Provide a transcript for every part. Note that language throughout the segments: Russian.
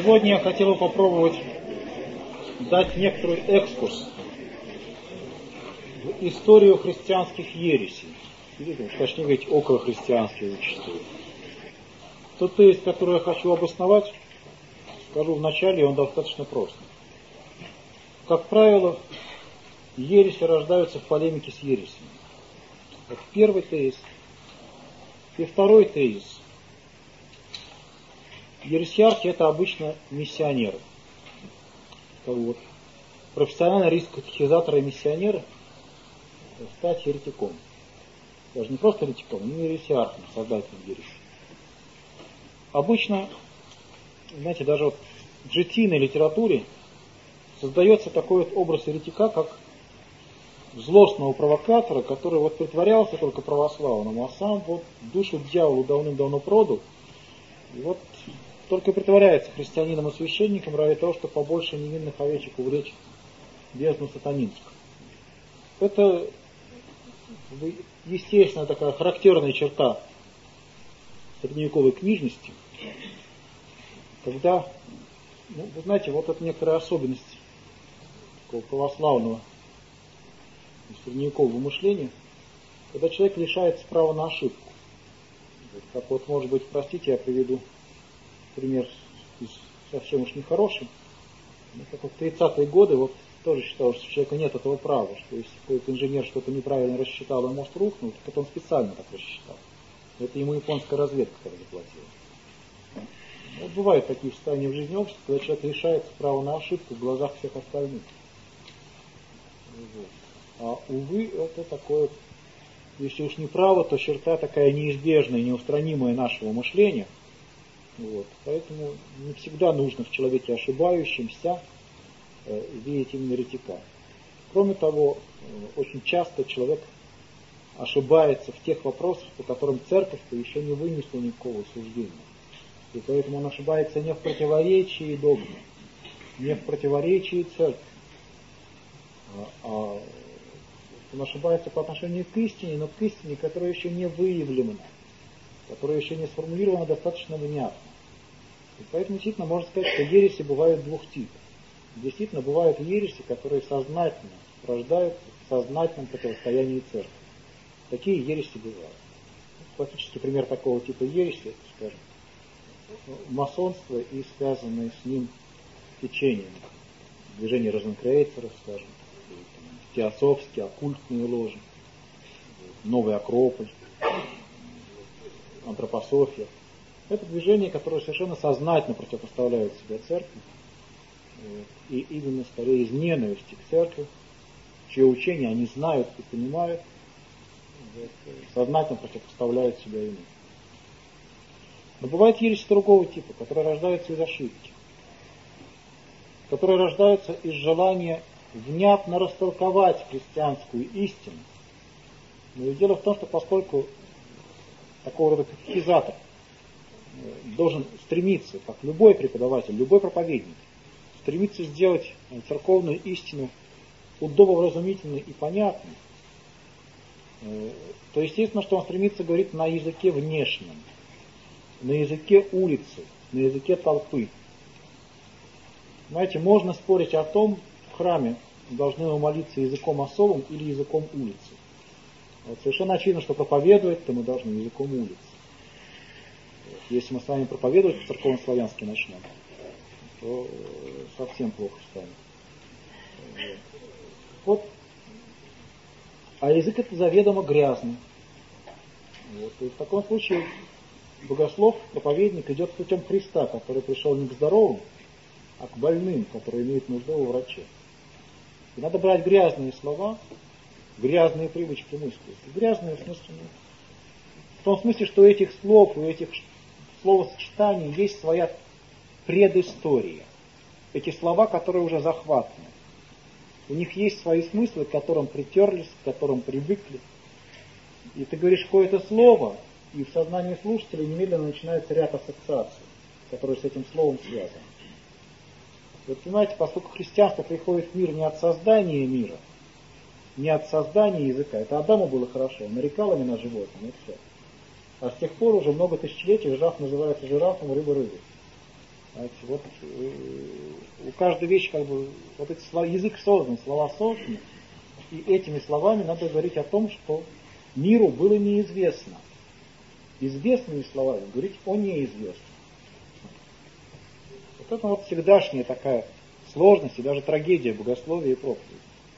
Сегодня я хотел бы попробовать дать некоторый экскурс в историю христианских ересей. Точнее говорить, околохристианских зачастую. Тот тезис, который я хочу обосновать, скажу вначале, он достаточно прост. Как правило, ереси рождаются в полемике с ересями. Это первый тезис. И второй тезис. Ересиархи — это обычно миссионеры. Вот. Профессиональный риск катехизатора и миссионера — стать еретиком. Даже не просто еретиком, но и ересиархом, создателем ереси. Обычно, знаете, даже вот в житийной литературе создается такой вот образ еретика, как злостного провокатора, который вот притворялся только православным, а сам вот душу дьяволу давным-давно продал, и вот только притворяется христианином и священником ради того, чтобы побольше невинных овечек увлечь в бездну сатанинскую. Это естественно такая характерная черта средневековой книжности, когда, вы знаете, вот это некоторая особенность такого православного средневекового мышления, когда человек лишается права на ошибку. Как вот, может быть, простите, я приведу пример совсем уж нехороший. Как вот в 30-е годы вот тоже считалось, что у человека нет этого права, что если какой-то инженер что-то неправильно рассчитал, и мост рухнул, так это он специально так рассчитал. Это ему японская разведка так заплатила. Вот бывают такие состояния в жизни общества, когда человек лишается права на ошибку в глазах всех остальных. Вот. А увы, это такое, если уж не право, то черта такая неизбежная, неустранимая нашего мышления. Вот. Поэтому не всегда нужно в человеке ошибающемся видеть именно еретика. Кроме того, очень часто человек ошибается в тех вопросах, по которым церковь-то еще не вынесла никакого суждения. И поэтому он ошибается не в противоречии догме, не в противоречии церкви, а он ошибается по отношению к истине, но к истине, которая еще не выявлена, которая еще не сформулирована достаточно внятно. И поэтому действительно можно сказать, что ереси бывают двух типов. Действительно бывают ереси, которые сознательно рождаются в сознательном противостоянии церкви. Такие ереси бывают. Классический пример такого типа ереси, скажем, масонство и связанные с ним течения, движение розенкрейцеров, скажем, теософские, оккультные ложи, новый Акрополь, антропософия. Это движение, которое совершенно сознательно противопоставляет себя церкви, и именно скорее из ненависти к церкви, чье учение они знают и понимают, сознательно противопоставляют себя ему. Но бывают ереси другого типа, которые рождаются из ошибки, которые рождаются из желания внятно растолковать христианскую истину. Но дело в том, что поскольку такого рода катехизатор должен стремиться, как любой преподаватель, любой проповедник, стремиться сделать церковную истину удобовразумительной и понятной, то естественно, что он стремится говорить на языке внешнем, на языке улицы, на языке толпы. Знаете, можно спорить о том, в храме должны мы молиться языком особым или языком улицы. Вот совершенно очевидно, что проповедовать-то мы должны языком улицы. Если мы с вами проповедовать церковно-славянски начнем, то совсем плохо станет. Вот. А язык это заведомо грязный. Вот. И в таком случае богослов, проповедник идет путем Христа, который пришел не к здоровым, а к больным, которые имеют нужду во враче. И надо брать грязные слова, грязные привычки мысли. Грязные в смысле, в том смысле, что у этих слов, у этих словосочетаний есть своя предыстория. Эти слова, которые уже захватаны. У них есть свои смыслы, к которым притерлись, к которым привыкли. И ты говоришь какое-то слово, и в сознании слушателя немедленно начинается ряд ассоциаций, которые с этим словом связаны. Вот понимаете, поскольку христианство приходит в мир не от создания мира, не от создания языка, это Адаму было хорошо, он нарекал имена животным, и все. А с тех пор уже много тысячелетий жираф называется жирафом, рыба рыбой. Знаете, вот у каждой вещи, как бы, вот эти слова, язык создан, слова созданы, и этими словами надо говорить о том, что миру было неизвестно. Известными словами говорить о неизвестном. Вот это вот всегдашняя такая сложность и даже трагедия богословия и проповеди.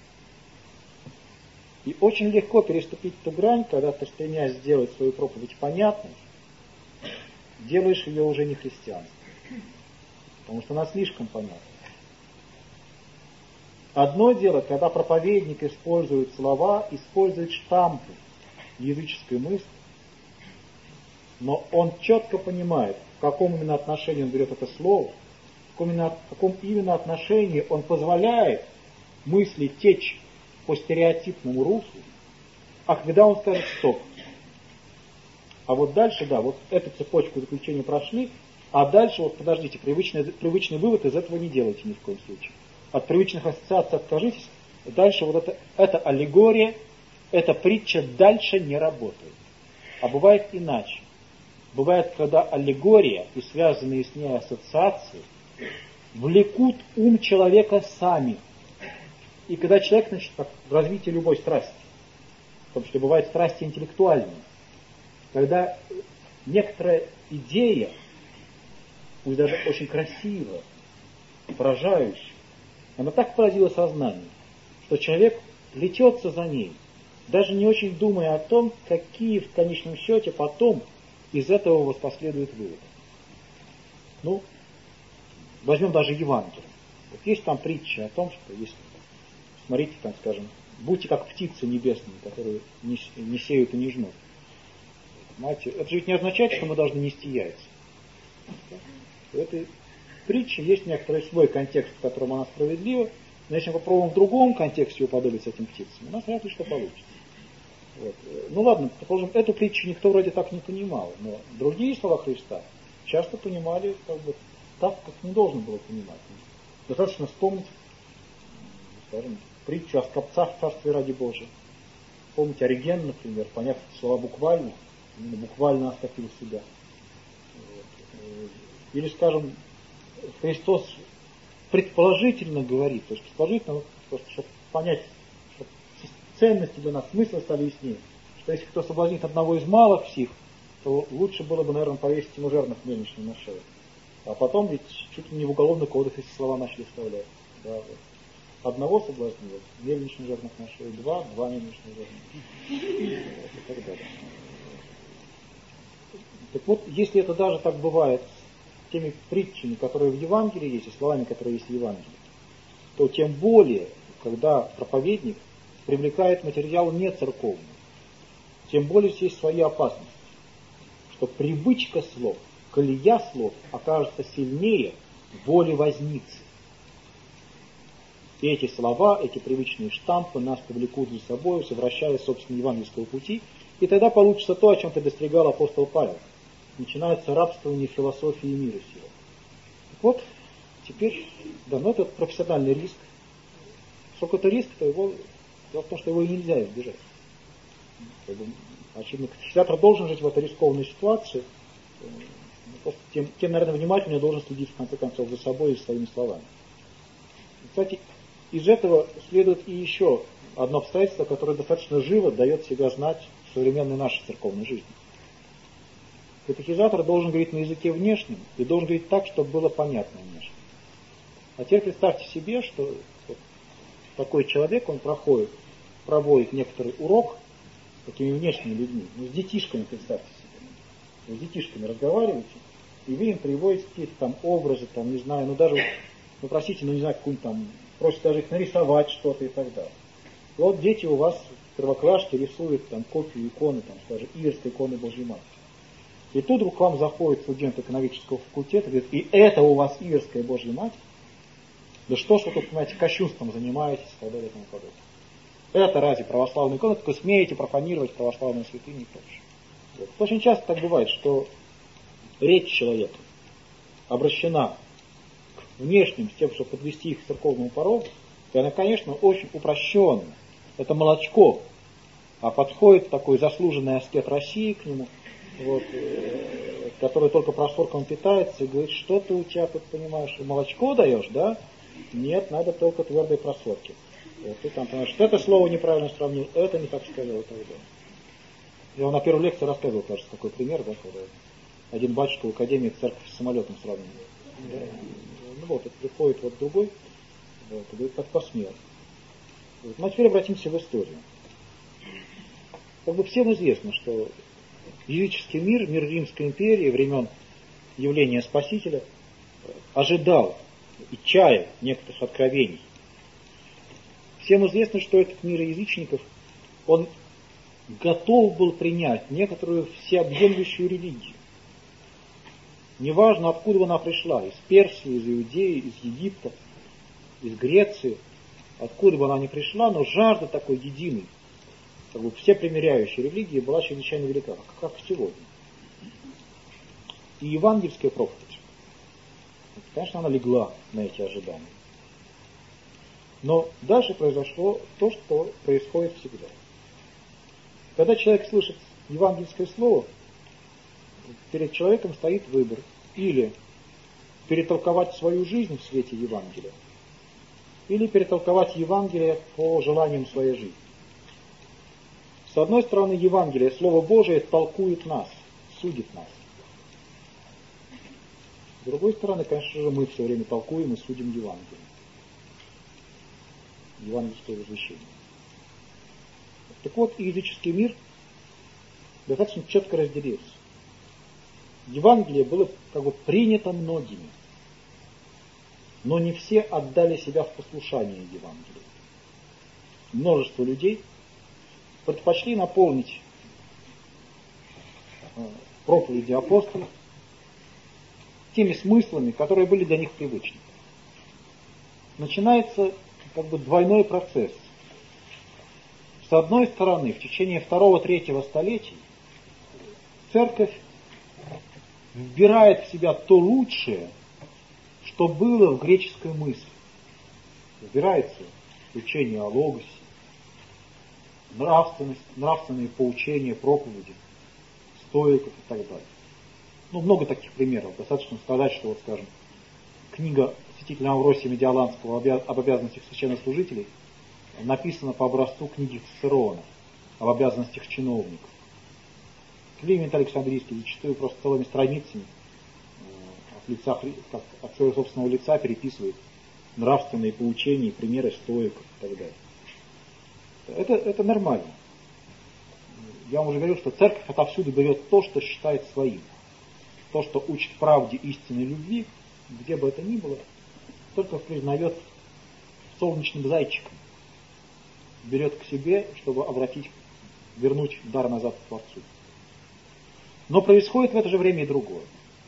И очень легко переступить ту грань, когда ты, стремясь сделать свою проповедь понятной, делаешь ее уже не христианской. Потому что она слишком понятна. Одно дело, когда проповедник использует слова, использует штампы языческой мысли, но он четко понимает, в каком именно отношении он берет это слово, в каком именно отношении он позволяет мысли течь по стереотипному руслу, а когда он скажет стоп. А вот дальше, да, вот эту цепочку заключения прошли, а дальше, вот подождите, привычный вывод из этого не делайте ни в коем случае. От привычных ассоциаций откажитесь, дальше вот это аллегория, эта притча дальше не работает. А бывает иначе. Бывает, когда аллегория и связанные с ней ассоциации влекут ум человека сами. И когда человек, значит, в развитии любой страсти, потому что бывают страсти интеллектуальные, когда некоторая идея, пусть даже очень красивая, поражающая, она так поразила сознание, что человек плетется за ней, даже не очень думая о том, какие в конечном счете потом из этого воспоследуют выводы. Ну, возьмем даже Евангелие. Вот есть там притча о том, что если, смотрите, там, скажем, будьте как птицы небесные, которые не сеют и не жнут. Понимаете, это же ведь не означает, что мы должны нести яйца. В этой притче есть некоторый свой контекст, в котором она справедлива, но если мы попробуем в другом контексте уподобиться этим птицам, у нас вряд ли что получится. Вот. Ну ладно, предположим, эту притчу никто вроде так не понимал, но другие слова Христа часто понимали как бы так, как не должен было понимать. Достаточно вспомнить, скажем, притчу о скопцах в Царстве ради Божия. Помните Ориген, например, поняв эти слова буквально, именно буквально оскопил себя. Вот. Или, скажем, Христос предположительно говорит, то есть предположительно, просто, чтобы понять, чтобы ценности для нас, смысл стали яснее, что если кто соблазнит одного из малых сих, то лучше было бы, наверное, повесить ему жернов мельничный на шею. А потом ведь чуть ли не в уголовный кодекс эти слова начали вставлять. Да, вот. Одного соблазнил, мельничный жернов на шею, два мельничных жернов. И так далее. Так вот, если это даже так бывает с теми притчами, которые в Евангелии есть, и словами, которые есть в Евангелии, то тем более, когда проповедник привлекает материал не церковный, тем более здесь свои опасности, что привычка слов, колея слов окажется сильнее воли возницы. И эти слова, эти привычные штампы нас повлекут за собой, совращая собственно евангельского пути, и тогда получится то, о чем предостерегал апостол Павел. Начинается рабствование философии и мира сего. Так вот, теперь, да, но это профессиональный риск. Сколько это риск, то дело в том, что его и нельзя избежать. Очевидно, катехизатор должен жить в этой рискованной ситуации, просто тем, наверное, внимательнее должен следить, в конце концов, за собой и своими словами. Кстати, из этого следует и еще одно обстоятельство, которое достаточно живо дает себя знать в современной нашей церковной жизни. Катехизатор должен говорить на языке внешнем и должен говорить так, чтобы было понятно внешне. А теперь представьте себе, что вот такой человек, он проводит некоторый урок с такими внешними людьми, ну, с детишками, представьте себе. Вы с детишками разговариваете, и вы им приводите какие-то там образы, там, не знаю, ну даже, ну простите, ну не знаю, какую-нибудь там, просите даже их нарисовать что-то и так далее. И вот дети у вас в первоклашке рисуют там копию иконы, там, скажем, Иверской иконы Божьей Матери. И тут вдруг к вам заходит студент экономического факультета и говорит, и это у вас Иверская Божья Матерь? Да что ж вы тут, понимаете, кощунством занимаетесь и так далее и тому подобное. Это разве православная икона, только смеете профанировать православные святыни и прочее. Вот. Очень часто так бывает, что речь человека обращена к внешним, с тем, чтобы подвести их к церковному порогу, и она, конечно, очень упрощенная. Это молочко. А подходит такой заслуженный аскет России к нему вот, который только просторком питается, и говорит, что ты у тебя тут, понимаешь, молочко даешь, да? Нет, надо только твердые просорки. Вот, ты там понимаешь, что это слово неправильно сравнил, это не так сказал и так далее. Я вам на первой лекции рассказывал, кажется, такой пример, да, когда один батюшка в академии церковь с самолетом сравнил. Да? Ну вот, это приходит вот другой, вот, и говорит, как посмел. Вот. Ну а теперь обратимся в историю. Как бы всем известно, что языческий мир, мир Римской империи, времен явления Спасителя, ожидал и чаял некоторых откровений. Всем известно, что этот мир язычников, он готов был принять некоторую всеобъемлющую религию. Неважно, откуда она пришла, из Персии, из Иудеи, из Египта, из Греции, откуда бы она ни пришла, но жажда такой единой, как бы всепримиряющей религии была чрезвычайно велика, как сегодня. И евангельская проповедь, конечно, она легла на эти ожидания. Но дальше произошло то, что происходит всегда. Когда человек слышит евангельское слово, перед человеком стоит выбор. Или перетолковать свою жизнь в свете Евангелия, или перетолковать Евангелие по желаниям своей жизни. С одной стороны, Евангелие, Слово Божие, толкует нас, судит нас. С другой стороны, конечно же, мы все время толкуем и судим Евангелие. Евангельское возвещение. Так вот, языческий мир достаточно четко разделился. Евангелие было как бы принято многими, но не все отдали себя в послушание Евангелию. Множество людей предпочли наполнить проповеди апостолов теми смыслами, которые были для них привычны. Начинается как бы двойной процесс. С одной стороны, в течение 2-3 столетий церковь вбирает в себя то лучшее, что было в греческой мысли. Вбирается учение о логосе, нравственность, нравственные поучения, проповеди, стоиков и так далее. Ну, много таких примеров. Достаточно сказать, что, вот, скажем, книга святителя Амвросия Медиаланского об обязанностях священнослужителей написана по образцу книги Цицерона об обязанностях чиновников. Климент Александрийский зачастую просто целыми страницами от своего собственного лица переписывает нравственные поучения, примеры стоиков и так далее. Это нормально. Я вам уже говорил, что церковь отовсюду берет то, что считает своим. То, что учит правде, истинной любви, где бы это ни было, только признает солнечным зайчиком. Берет к себе, чтобы вернуть дар назад к Творцу. Но происходит в это же время и другое.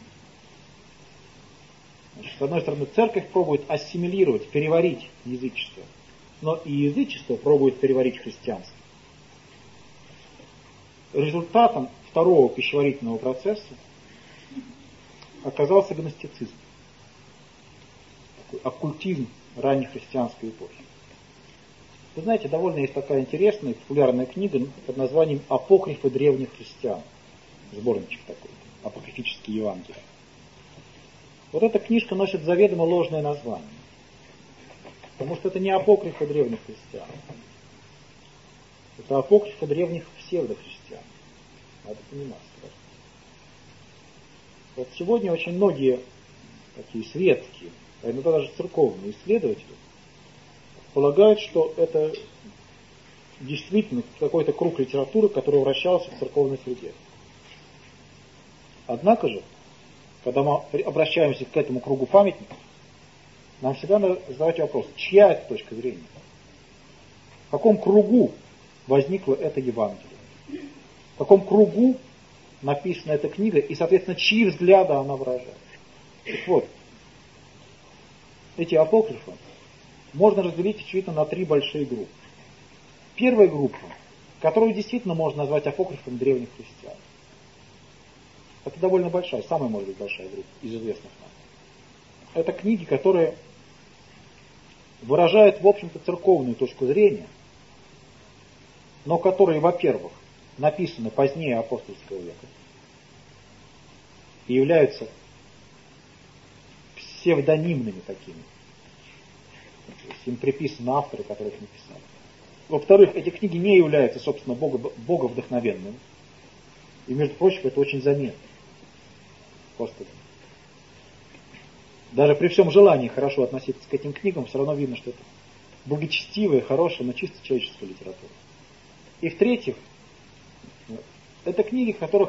Значит, с одной стороны, церковь пробует ассимилировать, переварить язычество, но и язычество пробует переварить христианство. Результатом второго пищеварительного процесса оказался гностицизм, такой оккультизм ранней христианской эпохи. Вы знаете, довольно есть такая интересная, популярная книга под названием «Апокрифы древних христиан». Сборничек такой, апокрифический Евангелие. Вот эта книжка носит заведомо ложное название. Потому что это не апокрифы древних христиан. Это апокрифы древних псевдохристиан. Надо понимать. Вот сегодня очень многие такие светские, а иногда даже церковные исследователи полагают, что это действительно какой-то круг литературы, который вращался в церковной среде. Однако же, когда мы обращаемся к этому кругу памятников, нам всегда надо задавать вопрос, чья это точка зрения? В каком кругу возникла эта Евангелие? В каком кругу написана эта книга и, соответственно, чьи взгляды она выражает? Так вот, эти апокрифы можно разделить, очевидно, на 3 большие группы. Первая группа, которую действительно можно назвать апокрифом древних христиан. Это довольно большая, самая, может быть, большая группа из известных нам. Это книги, которые выражают, в общем-то, церковную точку зрения, но которые, во-первых, написаны позднее апостольского века, и являются псевдонимными такими. То есть им приписаны авторы, которые их написали. Во-вторых, эти книги не являются, собственно, боговдохновенными. И, между прочим, это очень заметно. Просто даже при всем желании хорошо относиться к этим книгам, все равно видно, что это благочестивая, хорошая, но чисто человеческая литература. И в-третьих, это книги,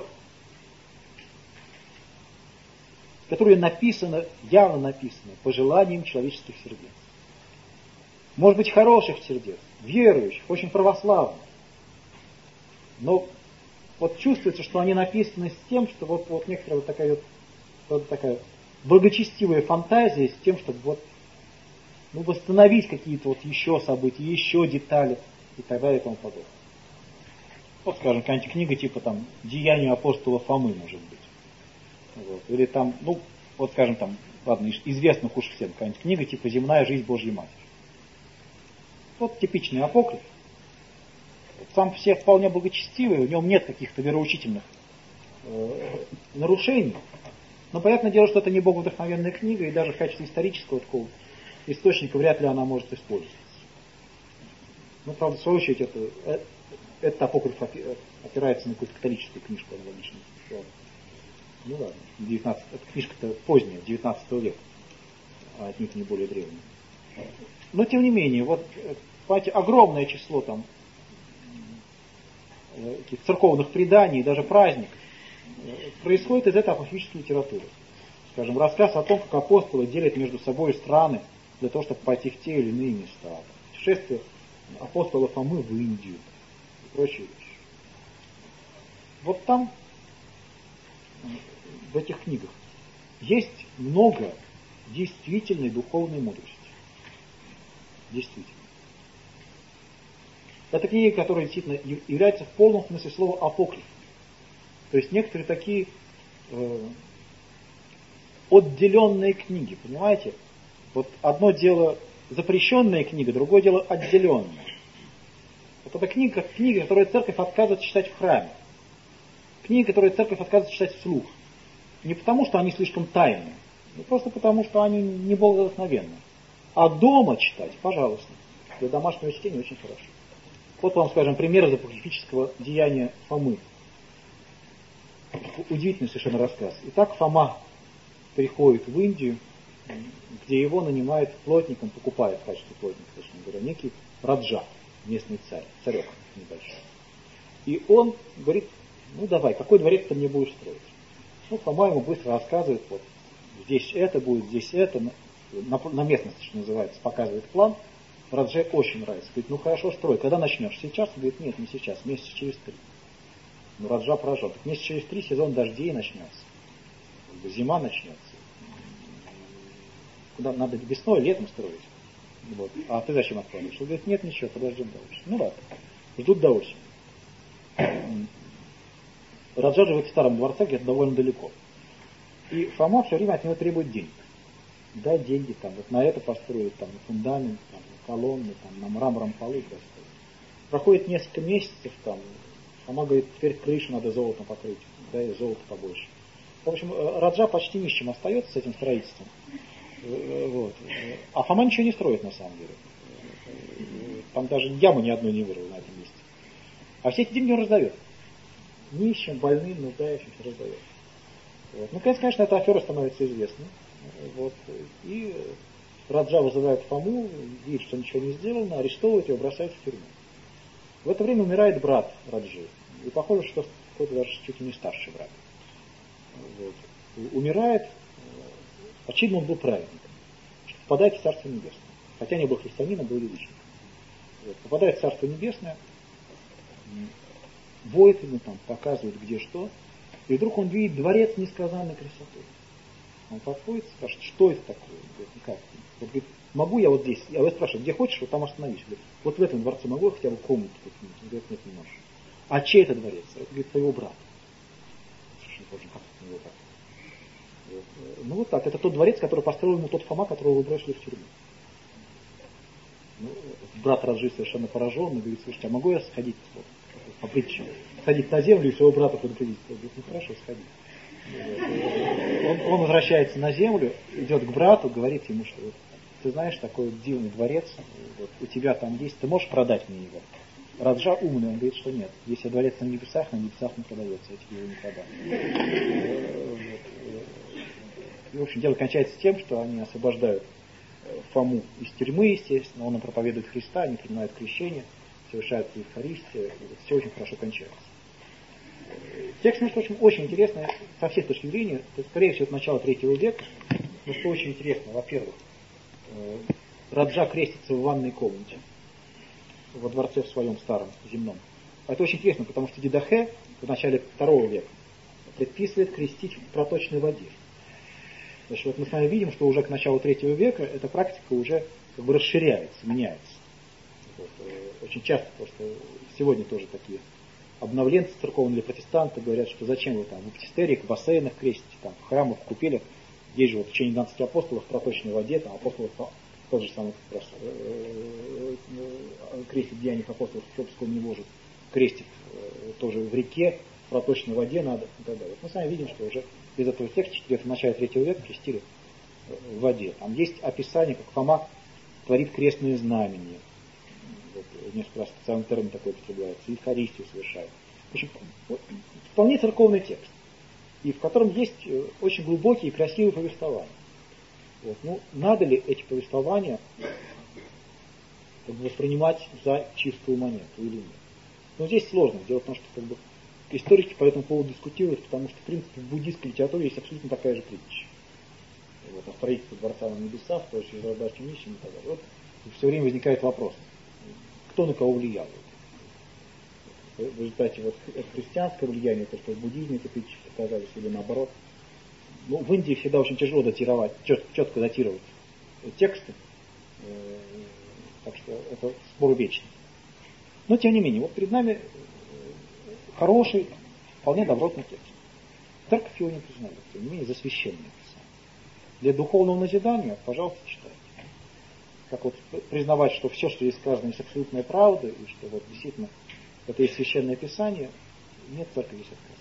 которые написаны, явно написаны по желаниям человеческих сердец. Может быть, хороших сердец, верующих, очень православных. Но вот чувствуется, что они написаны с тем, что вот некоторая вот такая благочестивая фантазия с тем, чтобы восстановить какие-то вот еще события, еще детали и так далее и тому подобное. Вот, скажем, какая-нибудь книга типа там «Деяния апостола Фомы», может быть. Вот. Или там, скажем там, ладно, известных уж всем, какая-нибудь книга типа «Земная жизнь Божьей Матери». Вот типичный апокриф. Сам все вполне благочестивый, в нем нет каких-то вероучительных нарушений. Но понятное дело, что это не боговдохновенная книга, и даже в качестве исторического такого источника вряд ли она может использоваться. Правда, в свою очередь, этот апокриф опирается на какую-то католическую книжку аналогичную. Ладно, эта книжка-то поздняя, 19 века, а отнюдь не более древняя. Но тем не менее, понимаете, огромное число там церковных преданий, даже праздников, происходит из этой апокрифической литературы. Скажем, рассказ о том, как апостолы делят между собой страны для того, чтобы пойти в те или иные места. Путешествие апостола Фомы в Индию и прочие вещи. Вот там, в этих книгах, есть много действительной духовной мудрости. Действительно. Это книги, которые действительно являются в полном смысле слова апокриф. То есть некоторые такие отделенные книги, понимаете? Вот одно дело запрещенная книга, другое дело отделенная. Вот это книга, которую церковь отказывается читать в храме. Книги, которые церковь отказывается читать вслух. Не потому, что они слишком тайные, не просто потому, что они не боговдохновенные. А дома читать, пожалуйста. Для домашнего чтения очень хорошо. Вот вам, скажем, пример из апокрифического деяния Фомы. Удивительный совершенно рассказ. Итак, Фома приходит в Индию, где его нанимает плотником, покупает в качестве плотника, точнее говоря, некий Раджа, местный царек небольшой. И он говорит, давай, какой дворец ты мне будешь строить? Фома ему быстро рассказывает, вот здесь это будет, здесь это, на местности, что называется, показывает план. Радже очень нравится. Говорит, хорошо, строй. Когда начнешь? Сейчас? Он говорит, нет, не сейчас, месяца через 3. Раджа поражен. Так месяца через 3 сезон дождей начнется. Зима начнется. Куда надо весной, летом строить. Вот. А ты зачем откладываешь? Он говорит, нет, ничего, подождем до осени. Ладно. Ждут до осени. Раджа живет в старом дворце, где-то довольно далеко. И Фома все время от него требует денег. Дай деньги, там, вот на это построить, там, на фундамент, там, на колонны, там, на мрамором полы построить. Проходит несколько месяцев, там, Фома говорит, теперь крышу надо золотом покрыть, дай золото побольше. В общем, Раджа почти ни с чем остается с этим строительством. Вот. А Фома ничего не строит на самом деле. Там даже ямы ни одной не вырвал на этом месте. А все эти деньги он раздает. Нищим, больным, нуждающимся раздает. Вот. Наконец, конечно, эта афера становится известной. Вот. И Раджа вызывает Фому, видит, что ничего не сделано, арестовывает его, бросает в тюрьму. В это время умирает брат Раджи. И похоже, что какой-то даже чуть ли не старший брат. Вот. Умирает, очевидно, он был праведником. Попадает в Царство Небесное. Хотя не был христианином, был язычником. Вот. Попадает в Царство Небесное, воет ему там, показывает где что. И вдруг он видит дворец несказанной красоты. Он подходит, спрашивает, что это такое? Он говорит, как? Вот, говорит, могу я вот здесь? Я спрашиваю, где хочешь, вот там остановись. Говорит, вот в этом дворце могу я хотя бы комнату купить? Он говорит, нет, не можешь. А чей это дворец? Это, говорит, твоего брата. Совершенно точно, как это его брат? Вот. Вот так, это тот дворец, который построил ему тот Фома, которого вы бросили в тюрьму. Брат Раджи совершенно пораженный, говорит, слушайте, а могу я сходить по притче? Сходить на землю и своего брата предупредить? Он говорит, хорошо, сходи. Он возвращается на землю, идет к брату, говорит ему, что ты знаешь, такой дивный дворец, вот, у тебя там есть, ты можешь продать мне его? Раджа умный, он говорит, что нет. Если дворец на небесах не продается, я тебе его не продам. И, в общем, дело кончается тем, что они освобождают Фому из тюрьмы, естественно, он им проповедует Христа, они принимают крещение, совершают Евхаристию, все очень хорошо кончается. Текст, между прочим, очень интересный со всех точки зрения, то есть, скорее всего, это начало 3 века, но что очень интересно, во-первых, Раджа крестится в ванной комнате, во дворце в своем старом, земном. Это очень интересно, потому что Дидахе в начале 2 века предписывает крестить в проточной воде. Значит, вот мы с вами видим, что уже к началу 3 века эта практика уже как бы расширяется, меняется. Вот, очень часто просто сегодня тоже такие обновленцы церковные или протестанты говорят, что зачем вы там в баптистериях, в бассейнах крестите, там, в храмах, в купелях, есть же вот в течение 12 апостолов в проточной воде, там апостолов тот же самый как раз крестит в деяниях апостолов, Псковского не может, крестит тоже в реке, в проточной воде надо и так далее. Вот мы с вами видим, что уже из этого текста, где-то в начале 3 века крестили в воде. Там есть описание, как Фома творит крестные знамения. Вот, несколько раз специальный термин такой употребляется, Евхаристию совершает. В общем, вполне церковный текст, и в котором есть очень глубокие и красивые повествования. Вот. Ну, надо ли эти повествования как бы воспринимать за чистую монету или нет? Но здесь сложно. Дело в том, что как бы, историки по этому поводу дискутируют, потому что, в принципе, в буддийской литературе есть абсолютно такая же притча. Вот, о строительстве дворца на небесах, то есть раздачу нищим и так далее. Вот все время возникает вопрос, кто на кого влиял. В результате вот, это христианское влияние, то, что в буддизме эти притчи показались, или наоборот. Ну, в Индии всегда очень тяжело датировать, четко датировать тексты, так что это спор вечный. Но тем не менее, вот перед нами хороший, вполне добротный текст. Церковь его не признает, тем не менее, за священное писание. Для духовного назидания, пожалуйста, читайте. Как вот признавать, что все, что здесь сказано, есть абсолютная правда, и что вот действительно это есть священное писание, нет, церковь здесь отказывается.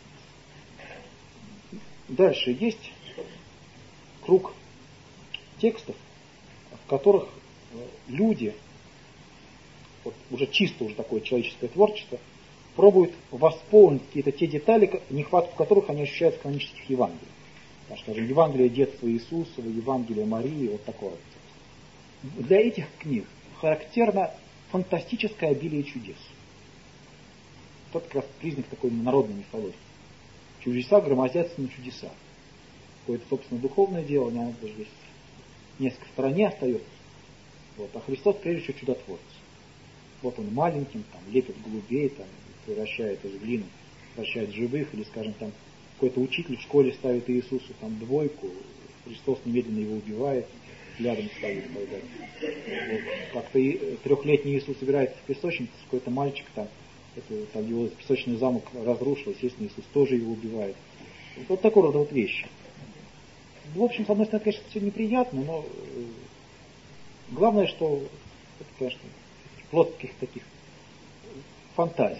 Дальше есть круг текстов, в которых люди, вот уже чисто уже такое человеческое творчество, пробуют восполнить какие-то те детали, нехватку которых они ощущают в канонических Евангелиях. Скажем, Евангелие детства Иисусова, Евангелие Марии, вот такое. Для этих книг характерно фантастическое обилие чудес. Это как раз признак такой народной мифологии. Чудеса громоздятся на чудеса. Какое-то, собственно, духовное дело, не оно даже здесь несколько в стороне остается. Вот. А Христос, прежде всего, чудотворец. Вот он маленьким, там, лепит голубей, там, превращает из глины, превращает живых, или, скажем, там, какой-то учитель в школе ставит Иисусу там 2, Христос немедленно его убивает, рядом стоит. Вот. Как-то 3-летний Иисус собирается в песочницу, какой-то мальчик там, там его песочный замок разрушил, естественно, Иисус тоже его убивает. Вот такого рода вот вещи. В общем, с одной стороны, конечно, все неприятно, но главное, что это, конечно, плод каких-то таких фантазий.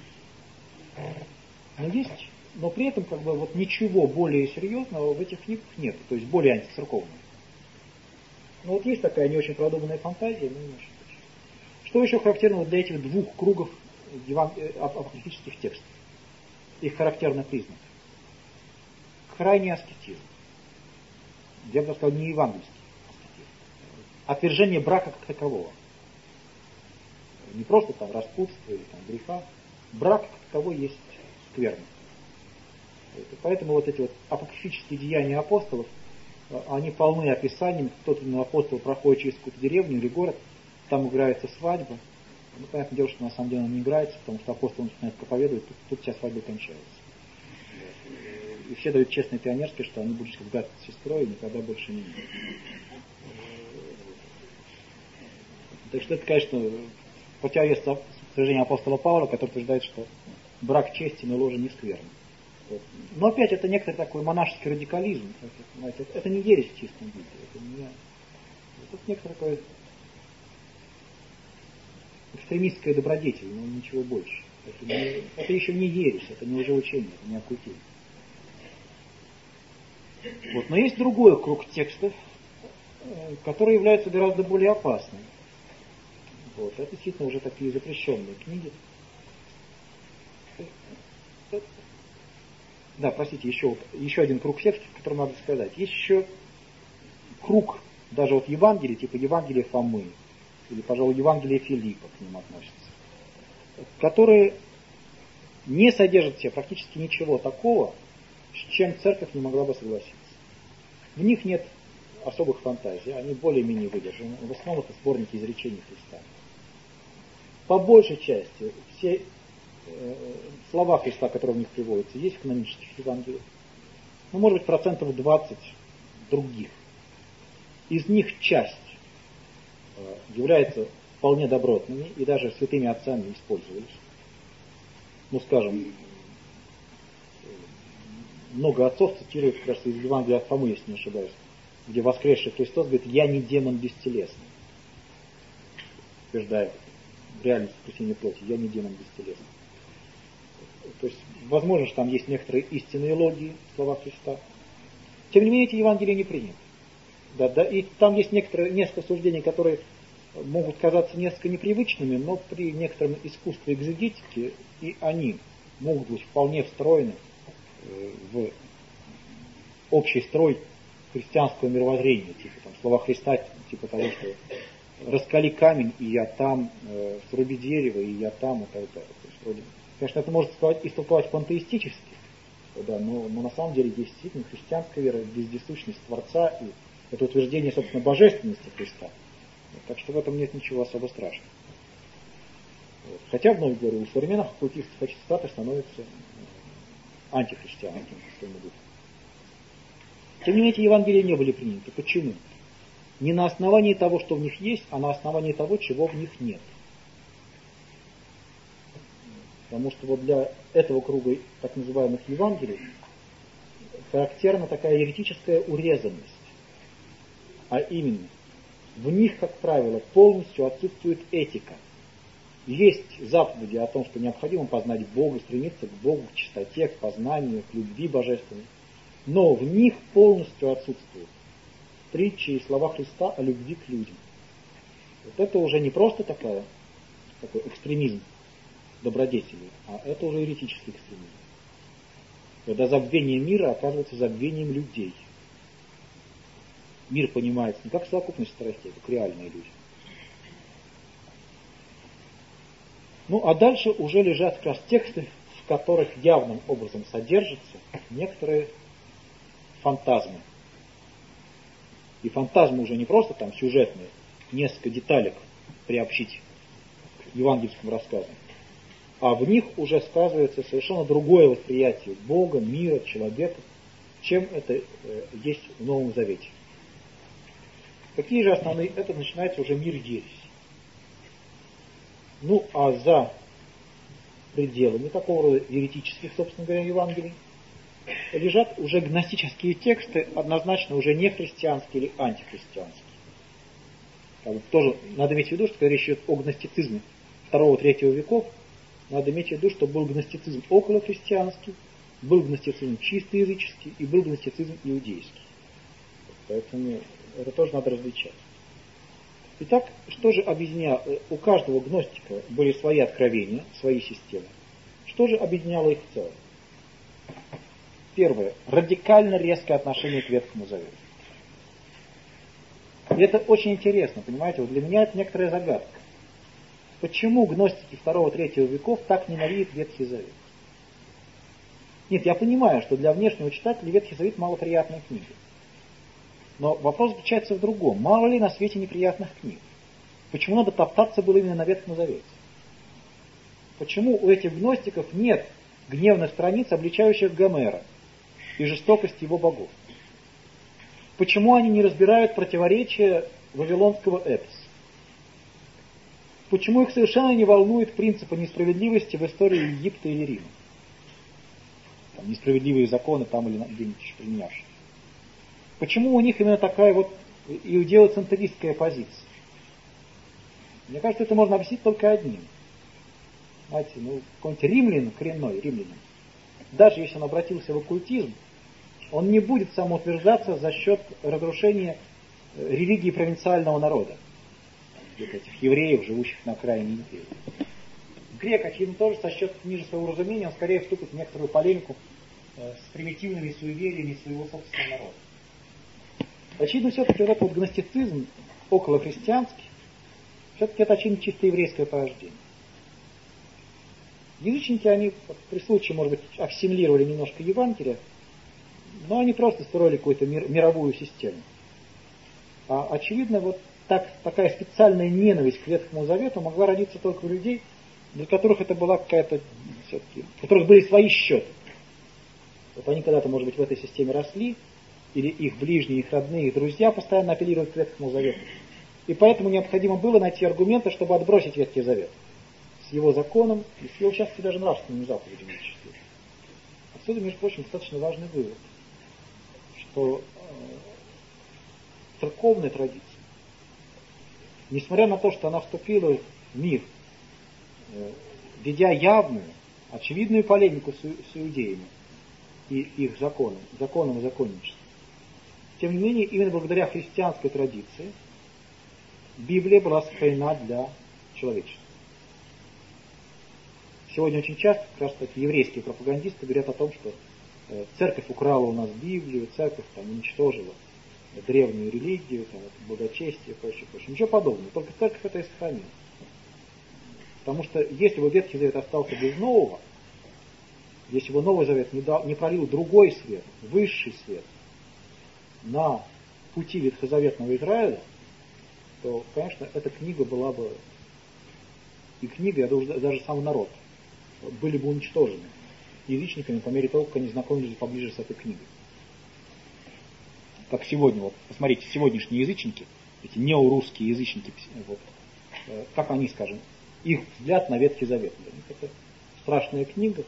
Но при этом как бы вот ничего более серьезного в этих книгах нет, то есть более антицерковного. Но вот есть такая не очень продуманная фантазия, но не очень точно. Что еще характерно для этих 2 кругов апокрифических текстов? Их характерный признак. Крайний аскетизм. Я бы сказал, не евангельский аскетизм. Отвержение брака как такового. Не просто там распутство или там греха. Брак как таковой есть скверно. Поэтому вот эти вот апокрифические деяния апостолов, они полны описаниями, кто-то на апостол проходит через какую-то деревню или город, там играется свадьба. Ну, понятное дело, что на самом деле он не играется, потому что апостол начинает проповедовать, тут вся свадьба кончается. И все дают честное пионерское, что они будут как брат с сестрой и никогда больше не будут. Так что это, конечно, противовес сражению апостола Павла, который утверждает, что брак честен и ложа не скверен. Но опять это некоторый такой монашеский радикализм. Это не ересь в чистом виде. Это некоторый такой экстремистская добродетель, но ничего больше. Это еще не ересь, это не лжеучение, это не оккультизм. Вот. Но есть другой круг текстов, которые являются гораздо более опасными. Вот. Это действительно уже такие запрещенные книги. Да, простите, еще один круг текстов, который надо сказать. Есть еще круг даже вот Евангелий, типа Евангелия Фомы, или, пожалуй, Евангелия Филиппа к ним относятся, которые не содержат в себе практически ничего такого, с чем церковь не могла бы согласиться. В них нет особых фантазий, они более-менее выдержаны. В основном это сборники изречений Христа. По большей части все слова Христа, которые в них приводятся, есть в канонических Евангелиях. Ну, может быть, 20% других. Из них часть является вполне добротными и даже святыми отцами использовались. Ну, скажем, много отцов цитируют как раз из Евангелия от Фомы, если не ошибаюсь, где воскресший Христос говорит: «Я не демон бестелесный», утверждая реальность воскресения плоти. «Я не демон бестелесный». То есть, возможно, что там есть некоторые истинные логии в словах Христа. Тем не менее, эти Евангелия не приняты. Да, и там есть несколько суждений, которые могут казаться несколько непривычными, но при некотором искусстве экзегетики и они могут быть вполне встроены в общий строй христианского мировоззрения. Типа там, слова Христа, типа того, что «раскали камень, и я там, сруби дерево, и я там», и так далее. То есть, вроде, конечно, это можно истолковать пантеистически, да, но на самом деле есть действительно христианская вера, вездесущность Творца и это утверждение, собственно, божественности Христа. Так что в этом нет ничего особо страшного. Вот. Хотя, вновь говорю, у современных оккультистов эти цитаты становятся антихристианскими по своему духу. Тем не менее, эти Евангелия не были приняты. Почему? Не на основании того, что в них есть, а на основании того, чего в них нет. Потому что вот для этого круга так называемых Евангелий характерна такая еретическая урезанность. А именно, в них, как правило, полностью отсутствует этика. Есть заповеди о том, что необходимо познать Бога, стремиться к Богу, к чистоте, к познанию, к любви божественной. Но в них полностью отсутствуют притчи и слова Христа о любви к людям. Вот это уже не просто такой экстремизм добродетели, а это уже еретический экстремизм. Когда забвение мира оказывается забвением людей. Мир понимается не как совокупность страстей, а как реальные люди. Ну, а дальше уже лежат как раз тексты, в которых явным образом содержатся некоторые фантазмы. И фантазмы уже не просто там сюжетные, несколько деталек приобщить к евангельским рассказам, а в них уже сказывается совершенно другое восприятие Бога, мира, человека, чем это есть в Новом Завете. Какие же основные? Это начинается уже мир ереси. Ну, а за пределами такого рода еретических, собственно говоря, Евангелий лежат уже гностические тексты, однозначно уже не христианские или антихристианские. Тоже надо иметь в виду, что когда речь идет о гностицизме 2-3 веков, надо иметь в виду, что был гностицизм околохристианский, был гностицизм чисто языческий и был гностицизм иудейский. Поэтому это тоже надо различать. Итак, что же объединяло? У каждого гностика были свои откровения, свои системы. Что же объединяло их в целом? Первое. Радикально резкое отношение к Ветхому Завету. И это очень интересно, понимаете? Вот для меня это некоторая загадка. Почему гностики 2-3 веков так ненавидят Ветхий Завет? Нет, я понимаю, что для внешнего читателя Ветхий Завет малоприятная книга. Но вопрос заключается в другом. Мало ли на свете неприятных книг? Почему надо топтаться было именно на Ветхом Завете? Почему у этих гностиков нет гневных страниц, обличающих Гомера и жестокость его богов? Почему они не разбирают противоречия вавилонского эпоса? Почему их совершенно не волнует принципы несправедливости в истории Египта или Рима? Там несправедливые законы там или где-нибудь еще применявшие. Почему у них именно такая вот иудеоцентристская позиция? Мне кажется, это можно объяснить только одним. Знаете, какой-нибудь римлянин, коренной римлянин, даже если он обратился в оккультизм, Он не будет самоутверждаться за счет разрушения религии провинциального народа, этих евреев, живущих на окраине империи. Грек, очевидно, тоже со счет ниже своего разумения, он скорее вступит в некоторую полемику с примитивными суевериями своего собственного народа. Очевидно, все-таки вот этот вот гностицизм околохристианский, все-таки это очевидно чисто еврейское порождение. Язычники, они при случае, может быть, ассимилировали немножко Евангелие, но они просто строили какую-то мировую систему. А очевидно, вот такая специальная ненависть к Ветхому Завету могла родиться только у людей, для которых это была какая-то, все-таки, у которых были свои счеты. Вот они когда-то, может быть, в этой системе росли, или их ближние, их родные, их друзья постоянно апеллируют к Ветхому Завету. И поэтому необходимо было найти аргументы, чтобы отбросить Ветхий Завет с его законом и с его, в частности, даже нравственными заповедями. Отсюда, между прочим, достаточно важный вывод, что церковная традиция, несмотря на то, что она вступила в мир, ведя явную, очевидную полемику с иудеями и их законом и законничеством, тем не менее, именно благодаря христианской традиции Библия была сохранена для человечества. Сегодня очень часто как раз таки еврейские пропагандисты говорят о том, что церковь украла у нас Библию, церковь там уничтожила древнюю религию, там, благочестие и прочее. Ничего подобного, только церковь это и сохранила. Потому что если бы Ветхий Завет остался без Нового, если бы Новый Завет не пролил другой свет, высший свет на пути ветхозаветного Израиля, то, конечно, эта книга была бы, и книга, и даже сам народ, были бы уничтожены язычниками по мере того, как они знакомились поближе с этой книгой. Как сегодня, вот, посмотрите, сегодняшние язычники, эти неорусские язычники, вот, как они, скажем, их взгляд на Ветхий Завет. Для них это страшная книга,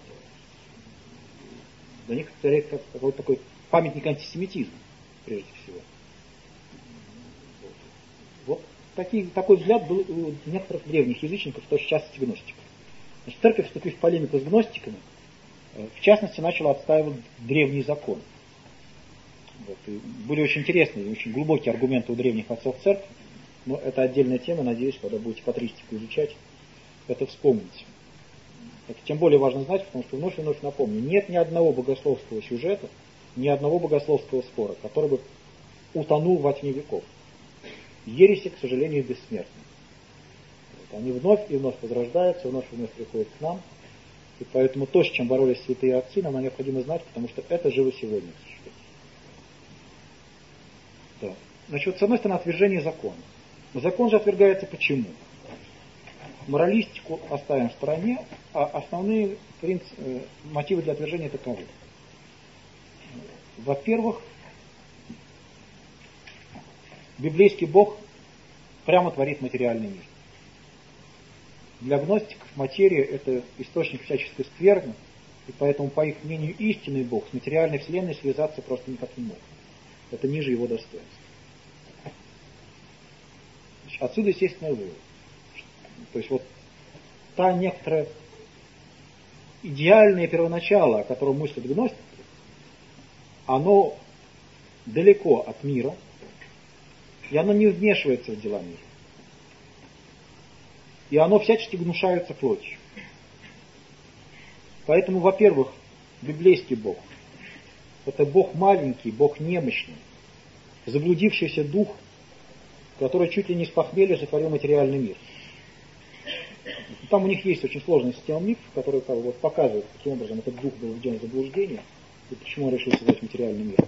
для них это какой-то такой памятник антисемитизма, прежде всего. Вот такой взгляд был у некоторых древних язычников, в частности гностиков. Значит, церковь, вступив в полемику с гностиками, в частности, начала отстаивать древний закон. Вот. И были очень интересные, очень глубокие аргументы у древних отцов церкви, но это отдельная тема, надеюсь, когда будете патристику изучать, это вспомните. Это тем более важно знать, потому что вновь и вновь напомню, нет ни одного богословского сюжета, ни одного богословского спора, который бы утонул во тьме веков. Ереси, к сожалению, бессмертны. Вот. Они вновь и вновь возрождаются, вновь и вновь приходят к нам. И поэтому то, с чем боролись святые отцы, нам необходимо знать, потому что это живо сегодня, к сожалению. Да. Значит, с одной стороны, отвержение закона. Но закон же отвергается почему? Моралистику оставим в стороне, а основные мотивы для отвержения таковы. Во-первых, библейский Бог прямо творит материальный мир. Для гностиков материя – это источник всяческой скверны, и поэтому, по их мнению, истинный Бог с материальной вселенной связаться просто никак не может. Это ниже его достоинства. Отсюда естественный вывод. То есть вот та некоторая идеальное первоначало, о котором мыслят гностики, оно далеко от мира, и оно не вмешивается в дела мира. И оно всячески гнушается плотью. Поэтому, во-первых, библейский Бог – это Бог маленький, Бог немощный, заблудившийся дух, который чуть ли не с похмелья сотворил материальный мир. Там у них есть очень сложная система мифов, которая вот показывает, каким образом этот дух был введен в заблуждение и почему он решил создать материальный мир.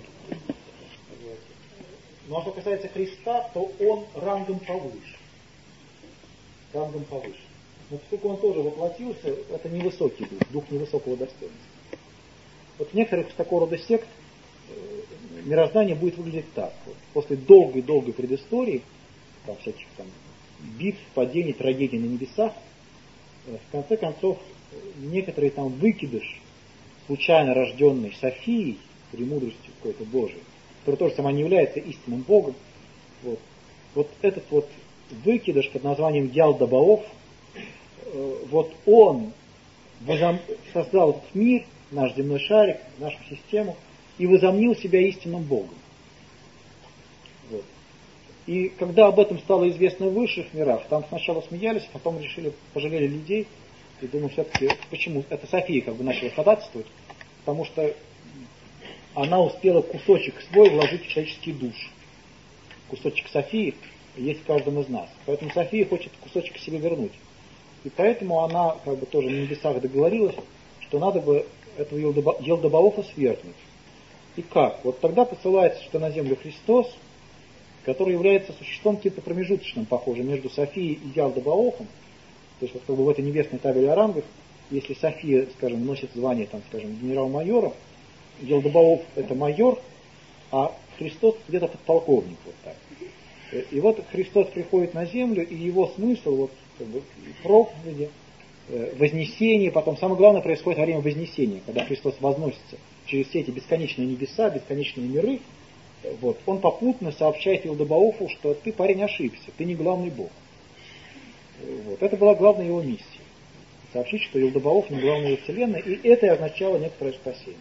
Ну а что касается Христа, то он рангом повыше. Рангом повыше. Но поскольку он тоже воплотился, это невысокий дух, дух невысокого достоинства. Вот в некоторых такого рода сект мироздание будет выглядеть так. Вот после долгой-долгой предыстории, там всяких там битв, падений, трагедий на небесах, в конце концов некоторый там выкидыш, случайно рожденный Софией, премудростью какой-то Божией, который тоже сама не является истинным Богом, вот этот вот выкидыш под названием Дьял-Дабаоф, вот он создал этот мир, наш земной шарик, нашу систему, и возомнил себя истинным Богом. Вот. И когда об этом стало известно в высших мирах, там сначала смеялись, а потом пожалели людей, и думаю, все-таки, почему? Это София начала ходатайствовать, потому что она успела кусочек свой вложить в человеческий душ. Кусочек Софии есть в каждом из нас. Поэтому София хочет кусочек себе вернуть. И поэтому она тоже на небесах договорилась, что надо бы этого Елдобаофа свергнуть. И как? Вот тогда посылается, что на землю Христос, который является существом типа промежуточным, похоже, между Софией и Елдобаофом. То есть в этой небесной табеле о рангах, если София, носит звание, генерал-майора, Елдобаоф это майор, а Христос где-то подполковник. Вот так. И вот Христос приходит на землю, и его смысл, проповеди, вознесение, потом самое главное происходит во время вознесения, когда Христос возносится через все эти бесконечные небеса, бесконечные миры, он попутно сообщает Елдобаофу, что ты, парень, ошибся, ты не главный Бог. Это была главная его миссия. Сообщить, что Елдобаоф не главная вселенная, и это и означало некоторое спасение.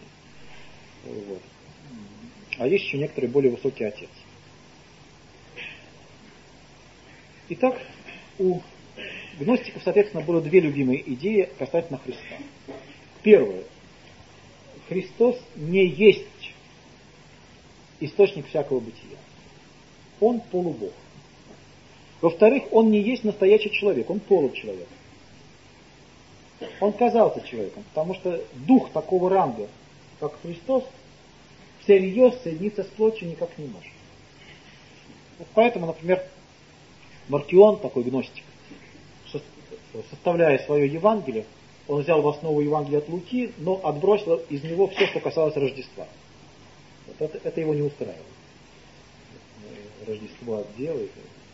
А есть еще некоторый более высокий отец. Итак, у гностиков, соответственно, было две любимые идеи касательно Христа. Первое. Христос не есть источник всякого бытия. Он полубог. Во-вторых, он не есть настоящий человек, он получеловек. Он казался человеком, потому что дух такого ранга, как Христос, всерьез соединиться с плотью никак не может. Поэтому, например, Маркион, такой гностик, составляя свое Евангелие, он взял в основу Евангелия от Луки, но отбросил из него все, что касалось Рождества. Это его не устраивало. Рождество делает.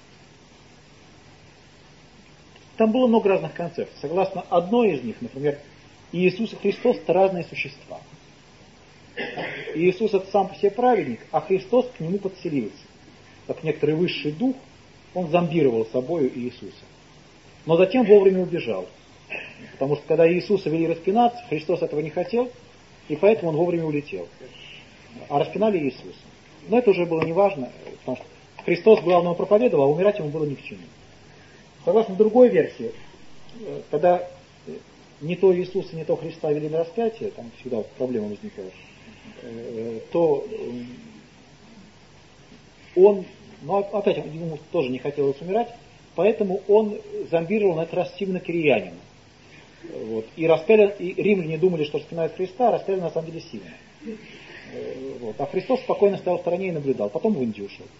Там было много разных концепций. Согласно одной из них, например, Иисус и Христос – это разные существа. Иисус – это сам по себе праведник, а Христос к нему подселился. Как некоторый высший дух, он зомбировал собою Иисуса. Но затем вовремя убежал. Потому что когда Иисуса вели распинаться, Христос этого не хотел, и поэтому он вовремя улетел. А распинали Иисуса. Но это уже было неважно, потому что Христос главного проповедовал, а умирать ему было ни к чему. Согласно другой версии, когда не то Иисуса, не то Христа вели на распятие, там всегда проблема возникала, то он, опять ему тоже не хотелось умирать, поэтому он зомбировал на этот раз Симона Кирьянина. И римляне думали, что распинают Христа, а распяли на самом деле Симона. А Христос спокойно стоял в стороне и наблюдал, потом в Индию ушел.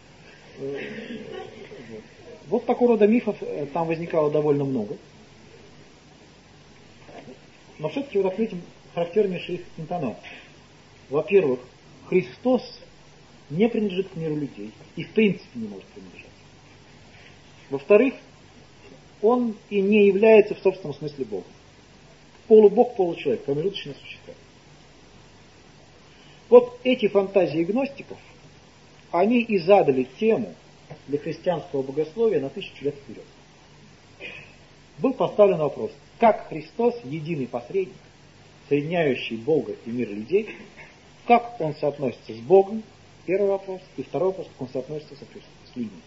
Вот такого рода мифов там возникало довольно много. Но все-таки отметим характернейшие их интонации. Во-первых, Христос не принадлежит к миру людей и в принципе не может принадлежать. Во-вторых, он и не является в собственном смысле Богом. Полубог, получеловек, промежуточное существо. Вот эти фантазии гностиков, они и задали тему для христианского богословия на 1000 лет вперед. Был поставлен вопрос, как Христос, единый посредник, соединяющий Бога и мир людей, как он соотносится с Богом, первый вопрос, и второй вопрос, как он соотносится с людьми.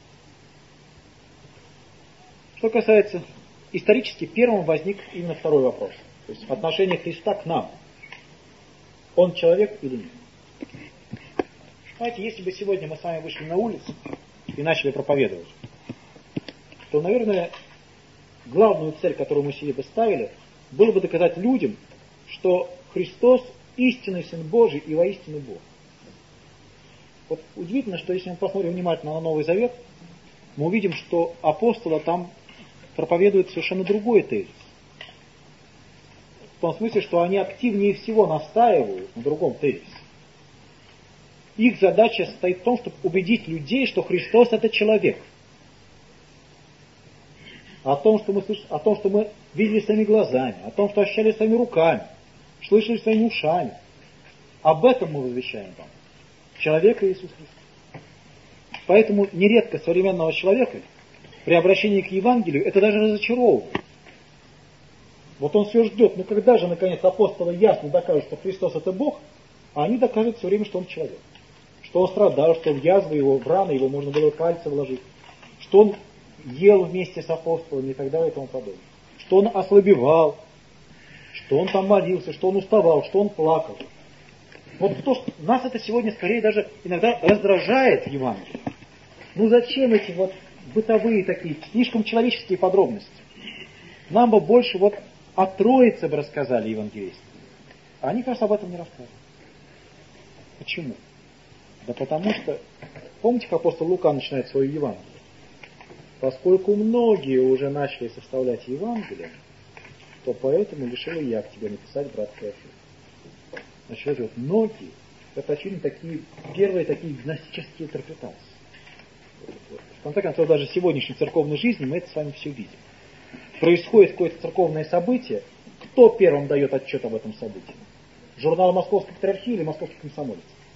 Что касается исторически, первым возник именно второй вопрос, то есть отношение Христа к нам. Он человек или нет? Знаете, если бы сегодня мы с вами вышли на улицу и начали проповедовать, то, наверное, главную цель, которую мы себе бы ставили, было бы доказать людям, что Христос истинный Сын Божий и воистину Бог. Вот удивительно, что если мы посмотрим внимательно на Новый Завет, мы увидим, что апостолы там проповедуют совершенно другой тезис. В том смысле, что они активнее всего настаивают на другом тезисе. Их задача состоит в том, чтобы убедить людей, что Христос это человек. О том, что мы видели своими глазами, о том, что ощущали своими руками, слышали своими ушами. Об этом мы возвещаем вам. Человека Иисус Христос. Поэтому нередко современного человека при обращении к Евангелию это даже разочаровывает. Вот он все ждет, когда же наконец апостолы ясно докажут, что Христос это Бог, А они доказывают все время, что он человек. Что он страдал, что в язвы его, в раны его можно было пальцы вложить. Что он ел вместе с апостолами и так далее и тому подобное. Что он ослабевал, что он там молился, что он уставал, что он плакал. Вот то, что нас это сегодня скорее даже иногда раздражает в Евангелии. Ну зачем эти вот бытовые такие, слишком человеческие подробности? Нам бы больше вот о Троице бы рассказали евангелисты. А они, кажется, об этом не рассказывают. Почему? Да потому что, помните, как апостол Лука начинает свое Евангелие? Поскольку многие уже начали составлять Евангелие, то поэтому решил и я к тебе написать, брат Феофил. Значит, вот многие, это очевидно такие, первые такие гностические интерпретации. В конце концов, даже в сегодняшней церковной жизни мы это с вами все видим. Происходит какое-то церковное событие, кто первым дает отчет об этом событии? Журнал Московской Патриархии или Московский Комсомолец?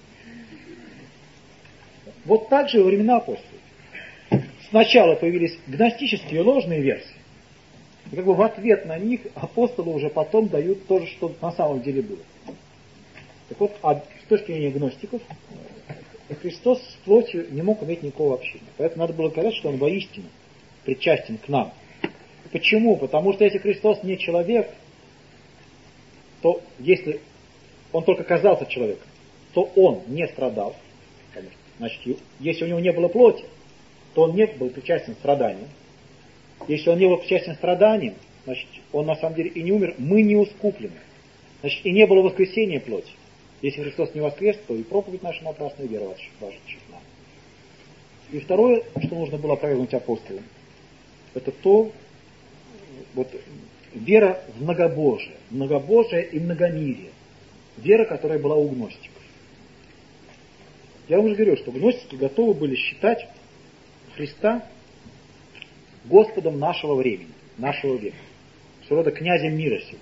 Вот так же во времена апостолов. Сначала появились гностические ложные версии, и как бы в ответ на них апостолы уже потом дают то же, что на самом деле было. Так вот, с точки зрения гностиков, Христос с плотью не мог иметь никакого общения. Поэтому надо было сказать, что он воистину причастен к нам. Почему? Потому что если Христос не человек, то если он только казался человеком, то он не страдал. Значит, если у него не было плоти, то он не был причастен к страданиям. Если он не был причастен к страданиям, значит, он на самом деле и не умер, мы не искуплены. Значит, и не было воскресения плоти. Если Христос не воскрес, то и проповедь наша напрасна, и вера ваша тщетна. И второе, что нужно было опровергнуть апостолам, это то, вот, вера в многобожие и многомирие. Вера, которая была у гностиков. Я вам уже говорил, что гностики готовы были считать Христа Господом нашего времени, нашего века. Своего рода князем мира сего.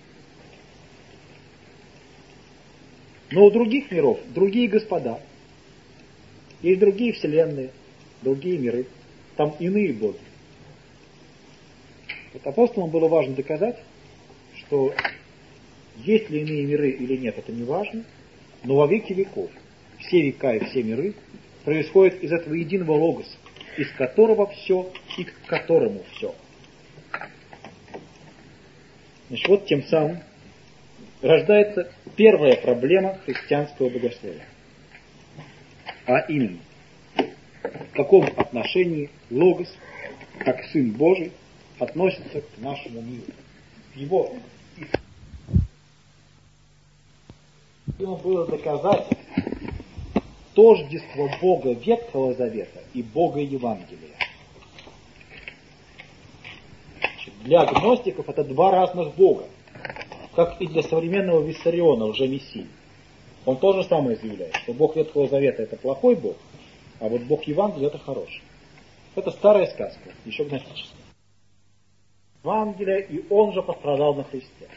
Но у других миров другие господа. Есть другие вселенные, другие миры. Там иные боги. Вот апостолам было важно доказать, что есть ли иные миры или нет, это не важно, но во веки веков, все века и все миры происходят из этого единого логоса, из которого все и к которому все. Значит, вот тем самым рождается первая проблема христианского богословия. А именно, в каком отношении логос, как Сын Божий, относится к нашему миру. Его было доказать тождество Бога Ветхого Завета и Бога Евангелия. Для гностиков это два разных Бога, как и для современного Виссариона, лжемессии. Он тоже самое заявляет, что Бог Ветхого Завета это плохой Бог, а вот Бог Евангелия это хороший. Это старая сказка, еще гностическая. Евангелие, и он же пострадал на Христе.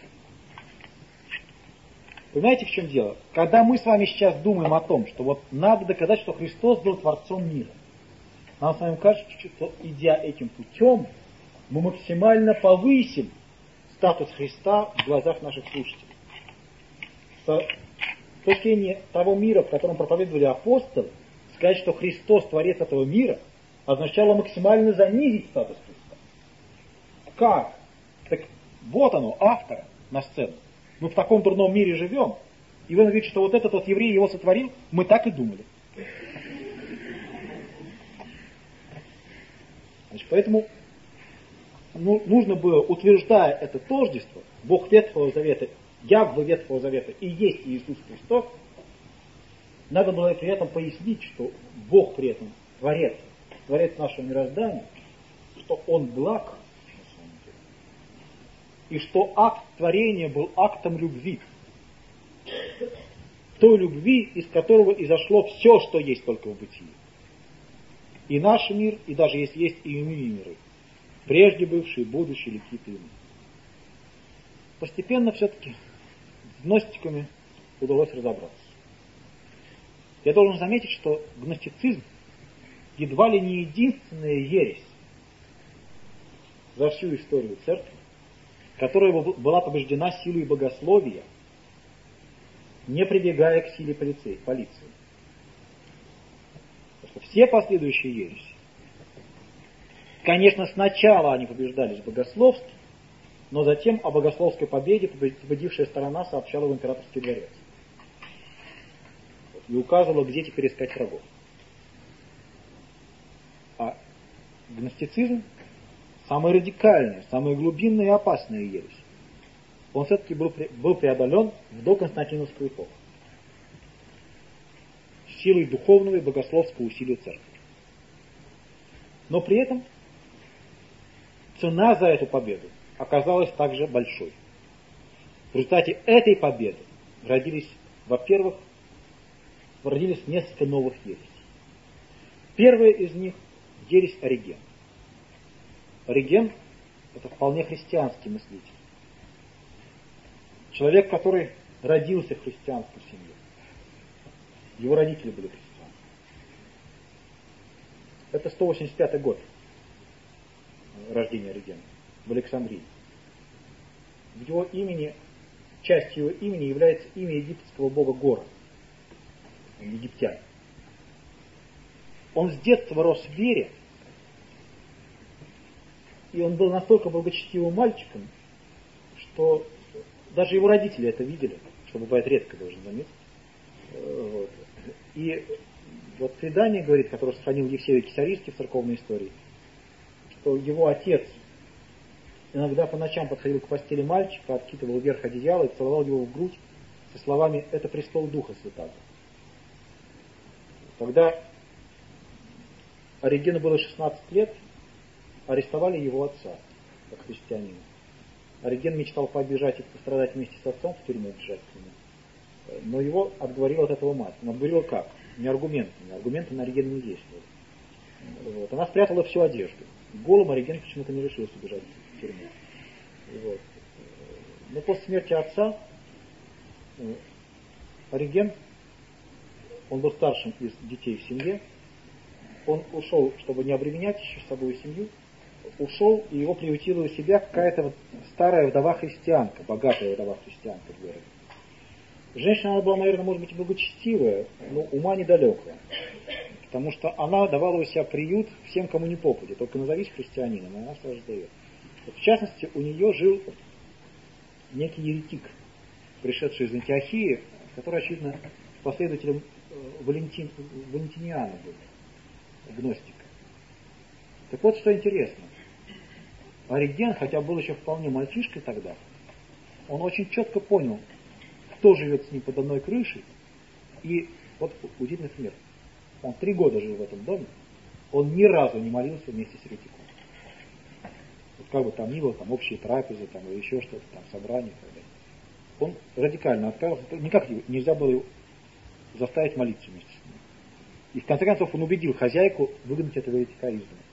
Понимаете, в чем дело? Когда мы с вами сейчас думаем о том, что вот надо доказать, что Христос был Творцом мира, нам с вами кажется, что идя этим путем, мы максимально повысим статус Христа в глазах наших слушателей. С точки зрения того мира, в котором проповедовали апостолы, сказать, что Христос Творец этого мира, означало максимально занизить статус Христа. Как? Так вот оно, автор на сцену. Мы в таком дурном мире живем, и вы говорите, что вот этот вот еврей его сотворил, мы так и думали. Значит, поэтому нужно было, утверждая это тождество, Бог Ветхого Завета, Ягве Ветхого Завета и есть Иисус Христос, надо было при этом пояснить, что Бог при этом Творец нашего мироздания, что Он благ, и что акт творения был актом любви. Той любви, из которого изошло все, что есть только в бытии. И наш мир, и даже если есть и иные миры. Прежде бывшие, будущие или какие-то иные. Постепенно все-таки с гностиками удалось разобраться. Я должен заметить, что гностицизм едва ли не единственная ересь за всю историю церкви, которая была побеждена силой богословия, не прибегая к силе полиции. Потому что все последующие ереси, конечно, сначала они побеждались богословски, но затем о богословской победе победившая сторона сообщала в императорский дворец и указывала, где теперь искать врагов. А гностицизм самая радикальная, самая глубинная и опасная ересь. Он все-таки был преодолен в доконстантиновскую эпоху силой духовного и богословского усилия церкви. Но при этом цена за эту победу оказалась также большой. В результате этой победы родились несколько новых ересей. Первая из них – ересь Ориген. Ориген – это вполне христианский мыслитель. Человек, который родился в христианской семье. Его родители были христиане. Это 185 год рождения Оригена в Александрии. В его имени, частью его имени является имя египетского бога Гора. Он египтянин. Он с детства рос в вере, и он был настолько благочестивым мальчиком, что даже его родители это видели, что бывает редко, должен заметить. Вот. И вот предание говорит, которое сохранил Евсевий Кисарийский в церковной истории, что его отец иногда по ночам подходил к постели мальчика, откидывал вверх одеяло и целовал его в грудь со словами «это престол Духа Святаго». Когда Оригену было 16 лет, арестовали его отца, как христианина. Ориген мечтал побежать и пострадать вместе с отцом в тюрьму, бежать к нему. Но его отговорила от этого мать. Но отговорила как? Не аргументами. Аргументы на Оригена не действовали. Вот. Она спрятала всю одежду. Голым Ориген почему-то не решился бежать в тюрьму. Вот. Но после смерти отца Ориген, он был старшим из детей в семье, он ушел, чтобы не обременять еще с собой семью, ушел, и его приютила у себя какая-то вот старая вдова-христианка, богатая вдова-христианка в городе. Женщина, она была, наверное, может быть, благочестивая, но ума недалекая. Потому что она давала у себя приют всем, кому не попадет. Только назовись христианином, она сразу дает. Вот, в частности, у нее жил некий еретик, пришедший из Антиохии, который, очевидно, последователем Валентиниана был, гностика. Так вот, что интересно. Ориген, хотя был еще вполне мальчишкой тогда, он очень четко понял, кто живет с ним под одной крышей. И вот удивительный пример. Он 3 года жил в этом доме, он ни разу не молился вместе с еретиком. Вот как бы там ни было, там общие трапезы, там, или еще что-то, там, собрания и так далее. Он радикально отказался, никак нельзя было его заставить молиться вместе с ним. И в конце концов он убедил хозяйку выгнать этого еретика из дома.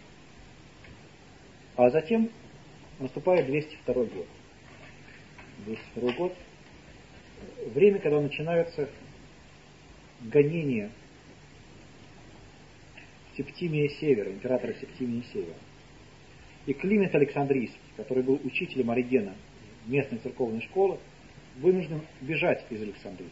А затем наступает 202 год. 202 год. Время, когда начинаются гонения Септимия Севера, императора Септимия Севера. И Климент Александрийский, который был учителем Оригена местной церковной школы, вынужден бежать из Александрии.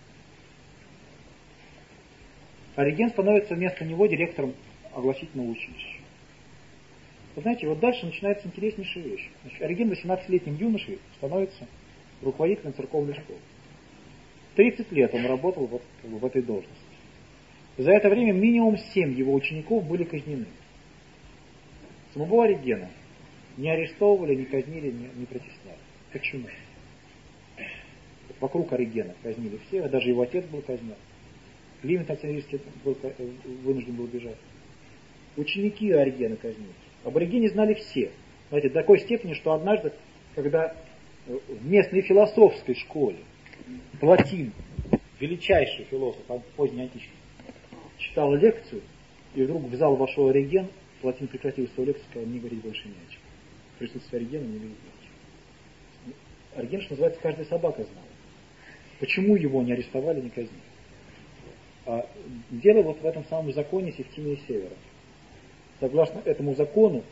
Ориген становится вместо него директором огласительного училища. Вы знаете, вот дальше начинается интереснейшая вещь. Значит, Ориген 18-летним юношей становится руководителем церковной школы. 30 лет он работал вот в этой должности. За это время минимум 7 его учеников были казнены. Самого Оригена не арестовывали, не казнили, не притесняли. Почему? Вокруг Оригена казнили все, даже его отец был казнен. Климент Александрийский вынужден был бежать. Ученики Оригена казнили. Об Оригене знали все. Знаете, до такой степени, что однажды, когда в местной философской школе Платин, величайший философ поздней античности, читал лекцию, и вдруг в зал вошел Ориген, Платин прекратил свою лекцию и сказал: не говорить больше не о чем. В присутствии Оригена не говорить ни о чем. Ориген, что называется, каждая собака знала. Почему его не арестовали, не казнили? А дело вот в этом самом законе Септимия Севера. Согласно этому закону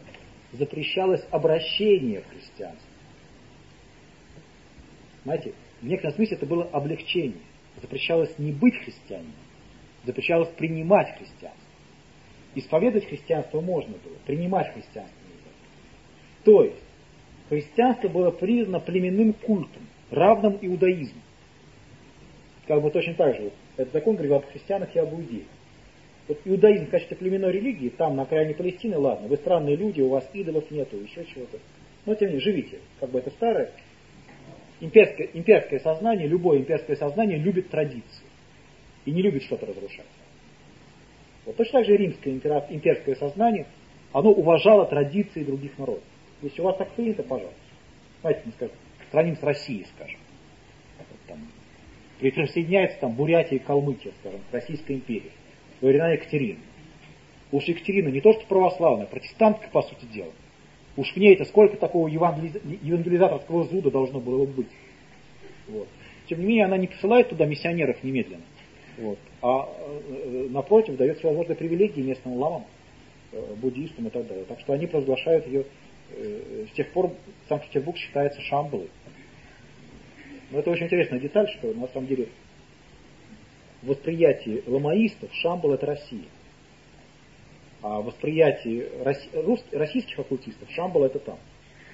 запрещалось обращение в христианство. Знаете, в некотором смысле это было облегчение. Запрещалось не быть христианином, запрещалось принимать христианство. Исповедовать христианство можно было, принимать христианство нельзя. То есть, христианство было признано племенным культом, равным иудаизму. Как бы точно так же, вот, этот закон говорил об христианах и об иудеях. Вот иудаизм в качестве племенной религии, там на окраине Палестины, ладно, вы странные люди, у вас идолов нету, еще чего-то. Но тем не менее, живите, как бы это старое. Имперское сознание, любое имперское сознание любит традиции и не любит что-то разрушать. Вот точно так же римское имперское сознание, оно уважало традиции других народов. Если у вас так принято, пожалуйста. Знаете, мы скажем, сравним с Россией, скажем. Там, присоединяется там Бурятия и Калмыкия, скажем, к Российской империи. Во времена Екатерины. Уж Екатерина не то что православная, протестантка, по сути дела. Уж в ней это сколько такого евангелизаторского зуда должно было быть. Вот. Тем не менее, она не посылает туда миссионеров немедленно. Вот. А напротив, дает всевозможные привилегии местным ламам, буддистам и так далее. Так что они провозглашают ее. С тех пор Санкт-Петербург считается Шамбалой. Но это очень интересная деталь, что на самом деле в восприятии ламаистов Шамбал это Россия. А в восприятии российских оккультистов Шамбал это там.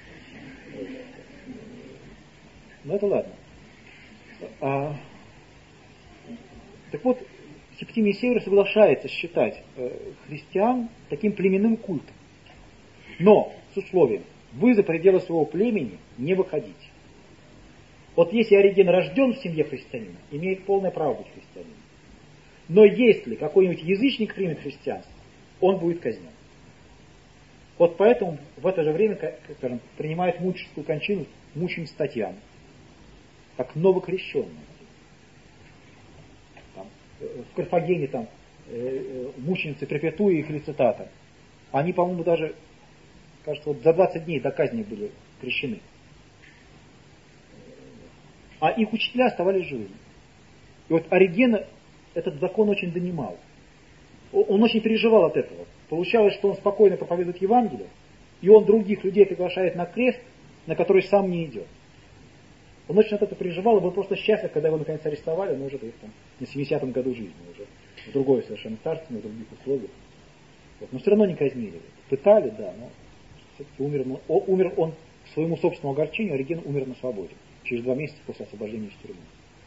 Ну это ладно. Так вот, Септимий Северный соглашается считать христиан таким племенным культом. Но с условием, вы за пределы своего племени не выходите. Вот если Ориген рожден в семье христианина, имеет полное право быть христианином. Но если какой-нибудь язычник примет христианство, он будет казнен. Вот поэтому в это же время, скажем, принимает мученическую кончину мученица Татьяна, как новокрещенная. Там, в Карфагене там мученицы Перпетуя и Фелицитата. Они, по-моему, даже, кажется, вот за 20 дней до казни были крещены. А их учителя оставались живыми. И вот Оригена этот закон очень донимал. Он очень переживал от этого. Получалось, что он спокойно проповедует Евангелие, и он других людей приглашает на крест, на который сам не идет. Он очень от этого переживал, и был просто счастлив, когда его наконец арестовали, но уже там, на 70-м году жизни, уже в другое совершенно царство, в других условиях. Вот. Но все равно не казнили. Пытали, да, но все-таки умер он к своему собственному огорчению, Ориген умер на свободе, через 2 месяца после освобождения из тюрьмы.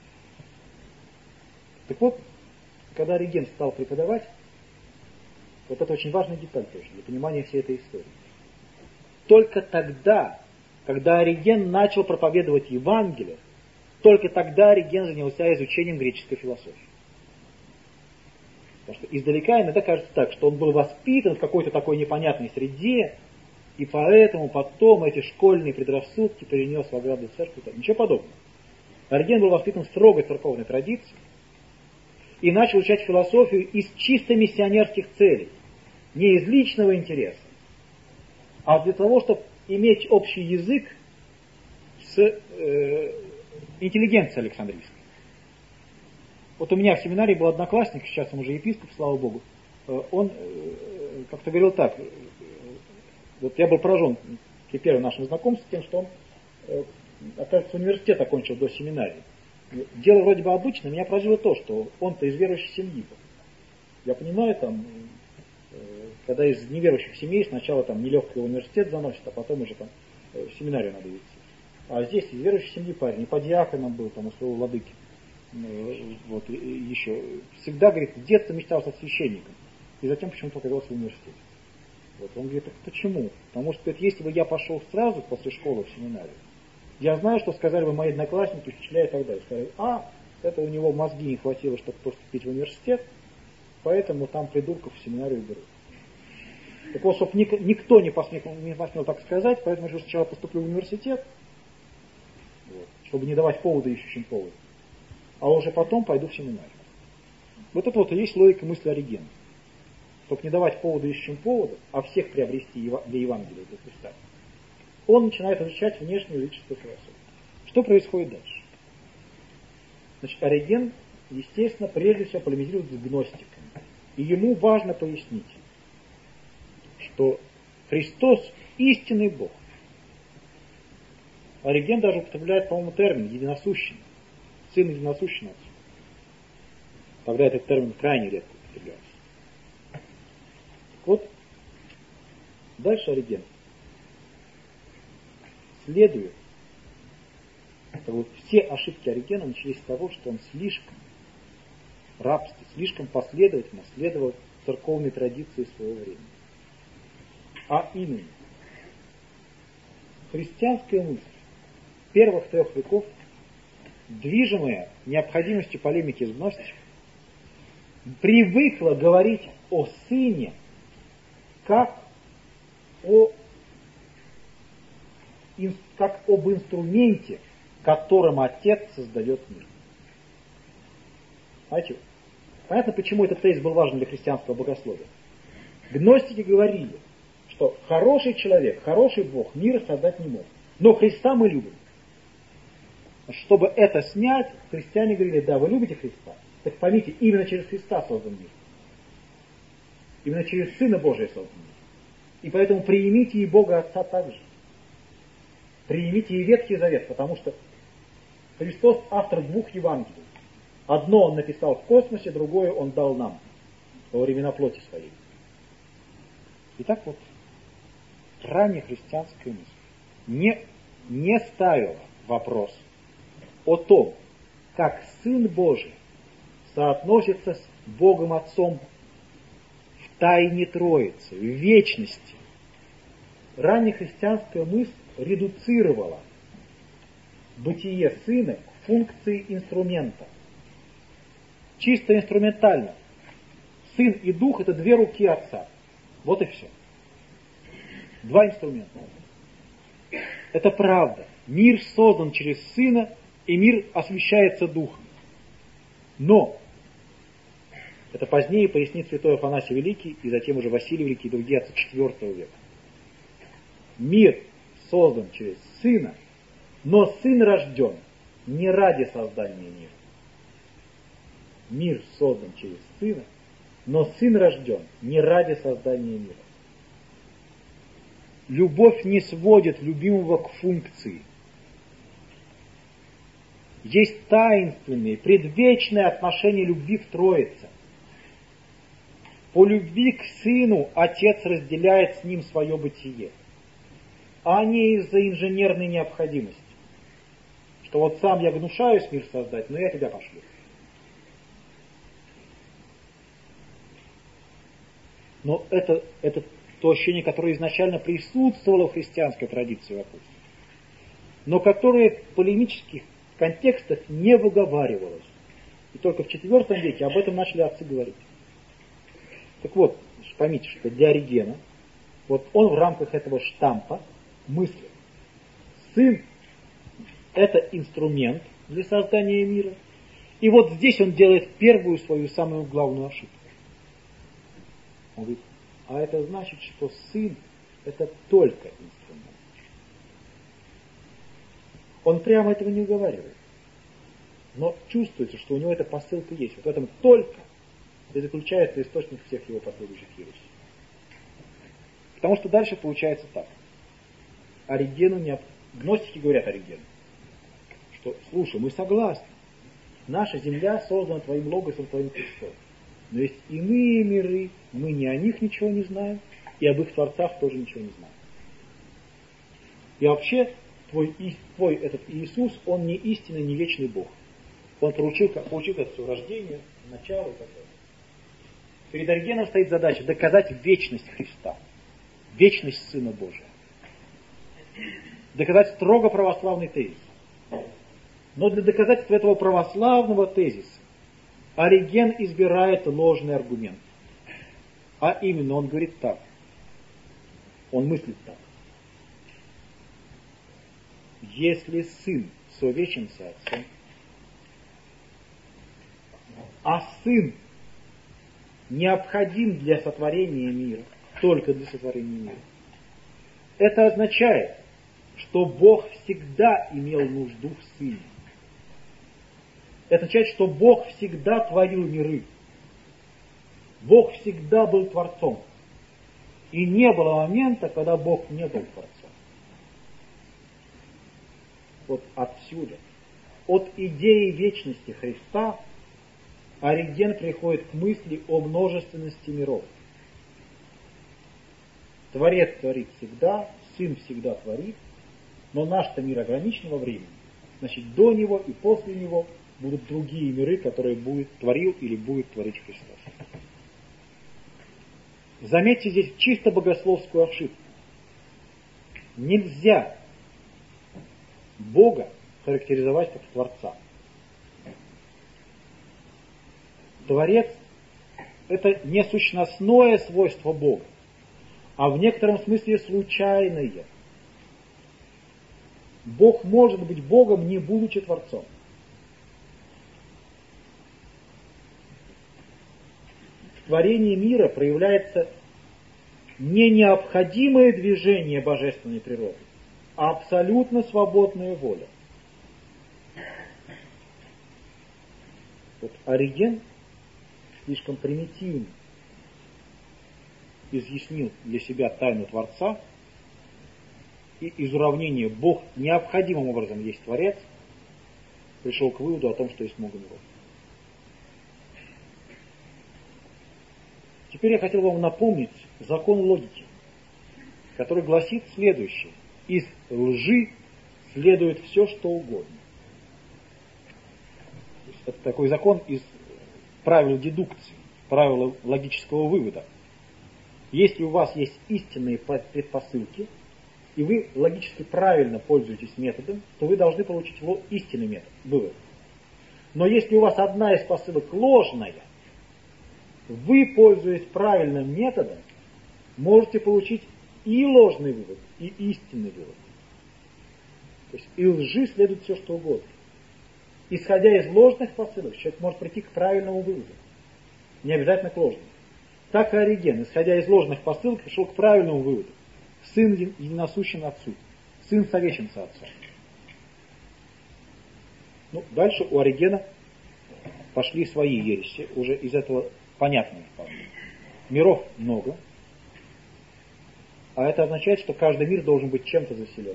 Так вот, когда Ориген стал преподавать, вот это очень важная деталь тоже, для понимания всей этой истории. Только тогда, когда Ориген начал проповедовать Евангелие, только тогда Ориген занялся изучением греческой философии. Потому что издалека иногда кажется так, что он был воспитан в какой-то такой непонятной среде, и поэтому потом эти школьные предрассудки перенес в ограду церкви. Ничего подобного. Ориген был воспитан в строгой церковной традиции и начал изучать философию из чисто миссионерских целей. Не из личного интереса, а для того, чтобы иметь общий язык с интеллигенцией Александрийской. Вот у меня в семинарии был одноклассник, сейчас он уже епископ, слава Богу. Он как-то говорил так, вот я был поражен при первом нашем знакомстве тем, что он, оказывается, университет окончил до семинарии. Дело вроде бы обычное, меня поразило то, что он-то из верующей семьи был. Я понимаю, там, когда из неверующих семей сначала там нелегкий университет заносит, а потом уже там в семинарию надо идти. А здесь из верующей семьи парень, и по диаконом был, там, у своего владыки. Вот, и еще. Всегда, говорит, с детства мечтал стать священником. И затем почему-то оказался в университете. Вот, он говорит, так почему? Потому что, говорит, если бы я пошел сразу после школы в семинарию, я знаю, что сказали бы мои одноклассники, учителя и так далее. Сказали, это у него мозги не хватило, чтобы поступить в университет, поэтому там придурков в семинарию берут. Так вот, чтобы никто не посмел так сказать, поэтому я сначала поступлю в университет, вот, чтобы не давать повода ищущим повода, а уже потом пойду в семинарию. Вот это вот и есть логика мысли Оригена. Чтобы не давать повода ищущим повода, а всех приобрести для Евангелия, для Христа, он начинает изучать внешнюю логическую философию. Что происходит дальше? Значит, Ориген, естественно, прежде всего полемизирует с гностиками. И ему важно пояснить, что Христос истинный Бог. Ориген даже употребляет, по-моему, термин единосущный. Сын единосущен Отцу. Тогда этот термин крайне редко употребляется. Вот, дальше Ориген. Следует, вот все ошибки Оригена начались с того, что он слишком рабски, слишком последовательно следовал церковной традиции своего времени. А именно, христианская мысль первых 3 веков, движимая необходимостью полемики с гностиком, привыкла говорить о Сыне как об инструменте, которым Отец создает мир. Знаете, понятно, почему этот тезис был важен для христианского богословия. Гностики говорили, что хороший человек, хороший Бог мир создать не мог. Но Христа мы любим. Чтобы это снять, христиане говорили: да, вы любите Христа. Так поймите, именно через Христа создан мир. Именно через Сына Божия создан мир. И поэтому примите и Бога Отца также. Примите и Ветхий Завет, потому что Христос автор 2 Евангелий. Одно Он написал в космосе, другое Он дал нам во времена плоти своей. Итак, вот, ранняя христианская мысль не ставила вопрос о том, как Сын Божий соотносится с Богом Отцом в тайне Троицы, в вечности. Ранняя христианская мысль редуцировала бытие Сына к функции инструмента. Чисто инструментально. Сын и Дух — это 2 руки Отца. Вот и все. 2 инструмента. Это правда. Мир создан через Сына, и мир освящается Духом. Но, это позднее пояснит святой Афанасий Великий, и затем уже Василий Великий и другие отцы IV века. Мир создан через Сына, но Сын рожден не ради создания мира. Мир создан через Сына, но Сын рожден не ради создания мира. Любовь не сводит любимого к функции. Есть таинственные, предвечные отношения любви в Троице. По любви к Сыну Отец разделяет с Ним свое бытие, а не из-за инженерной необходимости. Что вот сам я гнушаюсь мир создать, но я тебя пошлю. Но это то ощущение, которое изначально присутствовало в христианской традиции вокруг, но которое в полемических контекстах не выговаривалось. И только в IV веке об этом начали отцы говорить. Так вот, поймите, что для Оригена, вот он в рамках этого штампа мыслит: Сын — это инструмент для создания мира. И вот здесь он делает первую свою самую главную ошибку. Он говорит: а это значит, что Сын — это только инструмент. Он прямо этого не уговаривает. Но чувствуется, что у него эта посылка есть. Вот в этом только и заключается источник всех его последующих ересей. Потому что дальше получается так. Гностики говорят Оригену, что: слушай, мы согласны. Наша земля создана твоим логосом, твоим Христом. Но есть иные миры, мы ни о них ничего не знаем, и об их творцах тоже ничего не знаем. И вообще, твой этот Иисус, он не истинный, не вечный Бог. Он получил от своего рождения, начало и так далее. Перед Оригеном стоит задача доказать вечность Христа, вечность Сына Божия. Доказать строго православный тезис. Но для доказательства этого православного тезиса Ориген избирает ложный аргумент. А именно, он говорит так. Он мыслит так. Если Сын совечен с Отцом, а Сын необходим для сотворения мира, только для сотворения мира, это означает, что Бог всегда имел нужду в Сыне. Это означает, что Бог всегда творил миры. Бог всегда был Творцом. И не было момента, когда Бог не был Творцом. Вот отсюда от идеи вечности Христа Ориген приходит к мысли о множественности миров. Творец творит всегда, Сын всегда творит, но наш-то мир ограничен во времени. Значит, до него и после него будут другие миры, которые творил или будет творить Христос. Заметьте здесь чисто богословскую ошибку. Нельзя Бога характеризовать как Творца. Творец – это не сущностное свойство Бога, а в некотором смысле случайное. Бог может быть Богом, не будучи Творцом. В творении мира проявляется не необходимое движение божественной природы, а абсолютно свободная воля. Вот Ориген слишком примитивно изъяснил для себя тайну Творца, и из уравнения Бог необходимым образом есть Творец, пришел к выводу о том, что есть много миров. Теперь я хотел вам напомнить закон логики, который гласит следующее. Из лжи следует все, что угодно. Это такой закон из правил дедукции, правила логического вывода. Если у вас есть истинные предпосылки, и вы логически правильно пользуетесь методом, то вы должны получить истинный метод, вывод. Но если у вас одна из посылок ложная, вы, пользуясь правильным методом, можете получить и ложный вывод, и истинный вывод. То есть из лжи следует все, что угодно. Исходя из ложных посылок, человек может прийти к правильному выводу. Не обязательно к ложному. Так и Ориген, исходя из ложных посылок, пришел к правильному выводу. Сын единосущен Отцу. Сын совечен со Отцом. Дальше у Оригена пошли свои ереси, уже из этого понятные вполне. Миров много, а это означает, что каждый мир должен быть чем-то заселен.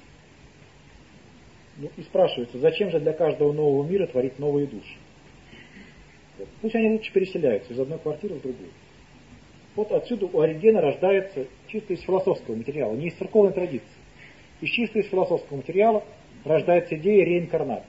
И спрашивается, зачем же для каждого нового мира творить новые души? Пусть они лучше переселяются из одной квартиры в другую. Вот отсюда у Оригена рождается чисто из философского материала, не из церковной традиции. Чисто из философского материала рождается идея реинкарнации.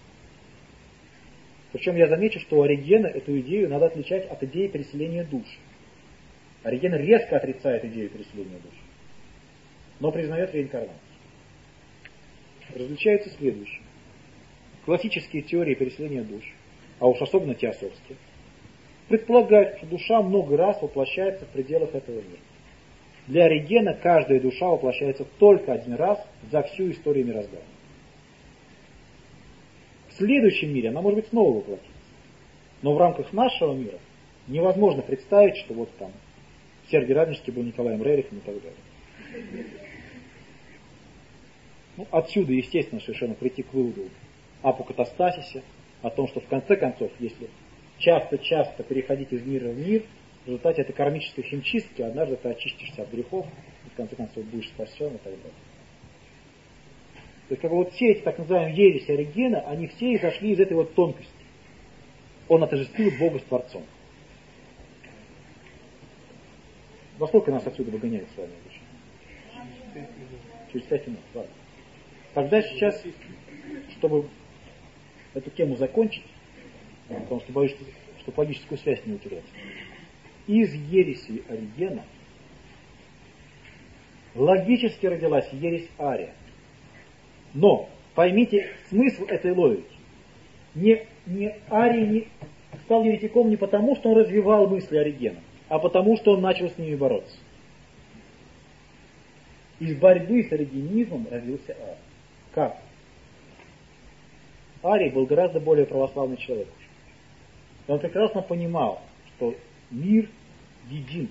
Причем я замечу, что у Оригена эту идею надо отличать от идеи переселения душ. Ориген резко отрицает идею переселения душ, но признает реинкарнацию. Различается следующее. Классические теории переселения душ, а уж особенно теософские, предполагают, что душа много раз воплощается в пределах этого мира. Для Оригена каждая душа воплощается только один раз за всю историю мироздания. В следующем мире она может быть снова воплотится. Но в рамках нашего мира невозможно представить, что вот там Сергий Радонежский был Николаем Рерихом и так далее. Отсюда, естественно, совершенно прийти к выводу об апокатастасисе, о том, что в конце концов, если часто-часто переходить из мира в мир, в результате этой кармической химчистки однажды ты очистишься от грехов, и в конце концов будешь спасен и так далее. То есть вот все эти так называемые ереси Оригена, они все изошли из этой вот тонкости. Он отождествил Бога с Творцом. Во сколько нас отсюда выгоняют с вами обычно? Через 5 минут. Ладно. Тогда сейчас, чтобы эту тему закончить, потому что боюсь, что логическую связь не утерять, из ересей Оригена логически родилась ересь Ария. Но поймите смысл этой логики. Арий не стал еретиком не потому, что он развивал мысли Оригена, а потому, что он начал с ними бороться. Из борьбы с оригенизмом родился Арий. Как? Арий был гораздо более православный человек. И он прекрасно понимал, что мир един.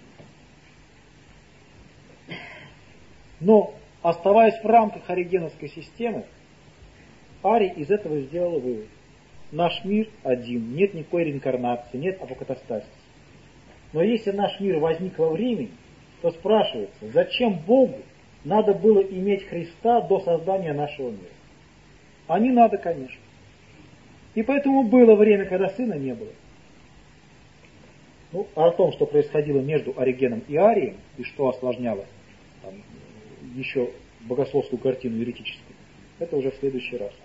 Но, оставаясь в рамках оригеновской системы, Арий из этого сделал вывод. Наш мир один, нет никакой реинкарнации, нет апокатастасиса. Но если наш мир возник во времени, то спрашивается, зачем Богу надо было иметь Христа до создания нашего мира? А не надо, конечно. И поэтому было время, когда сына не было. Ну, а о том, что происходило между Оригеном и Арием, и что осложняло там, еще богословскую картину еретическую, это уже в следующий раз.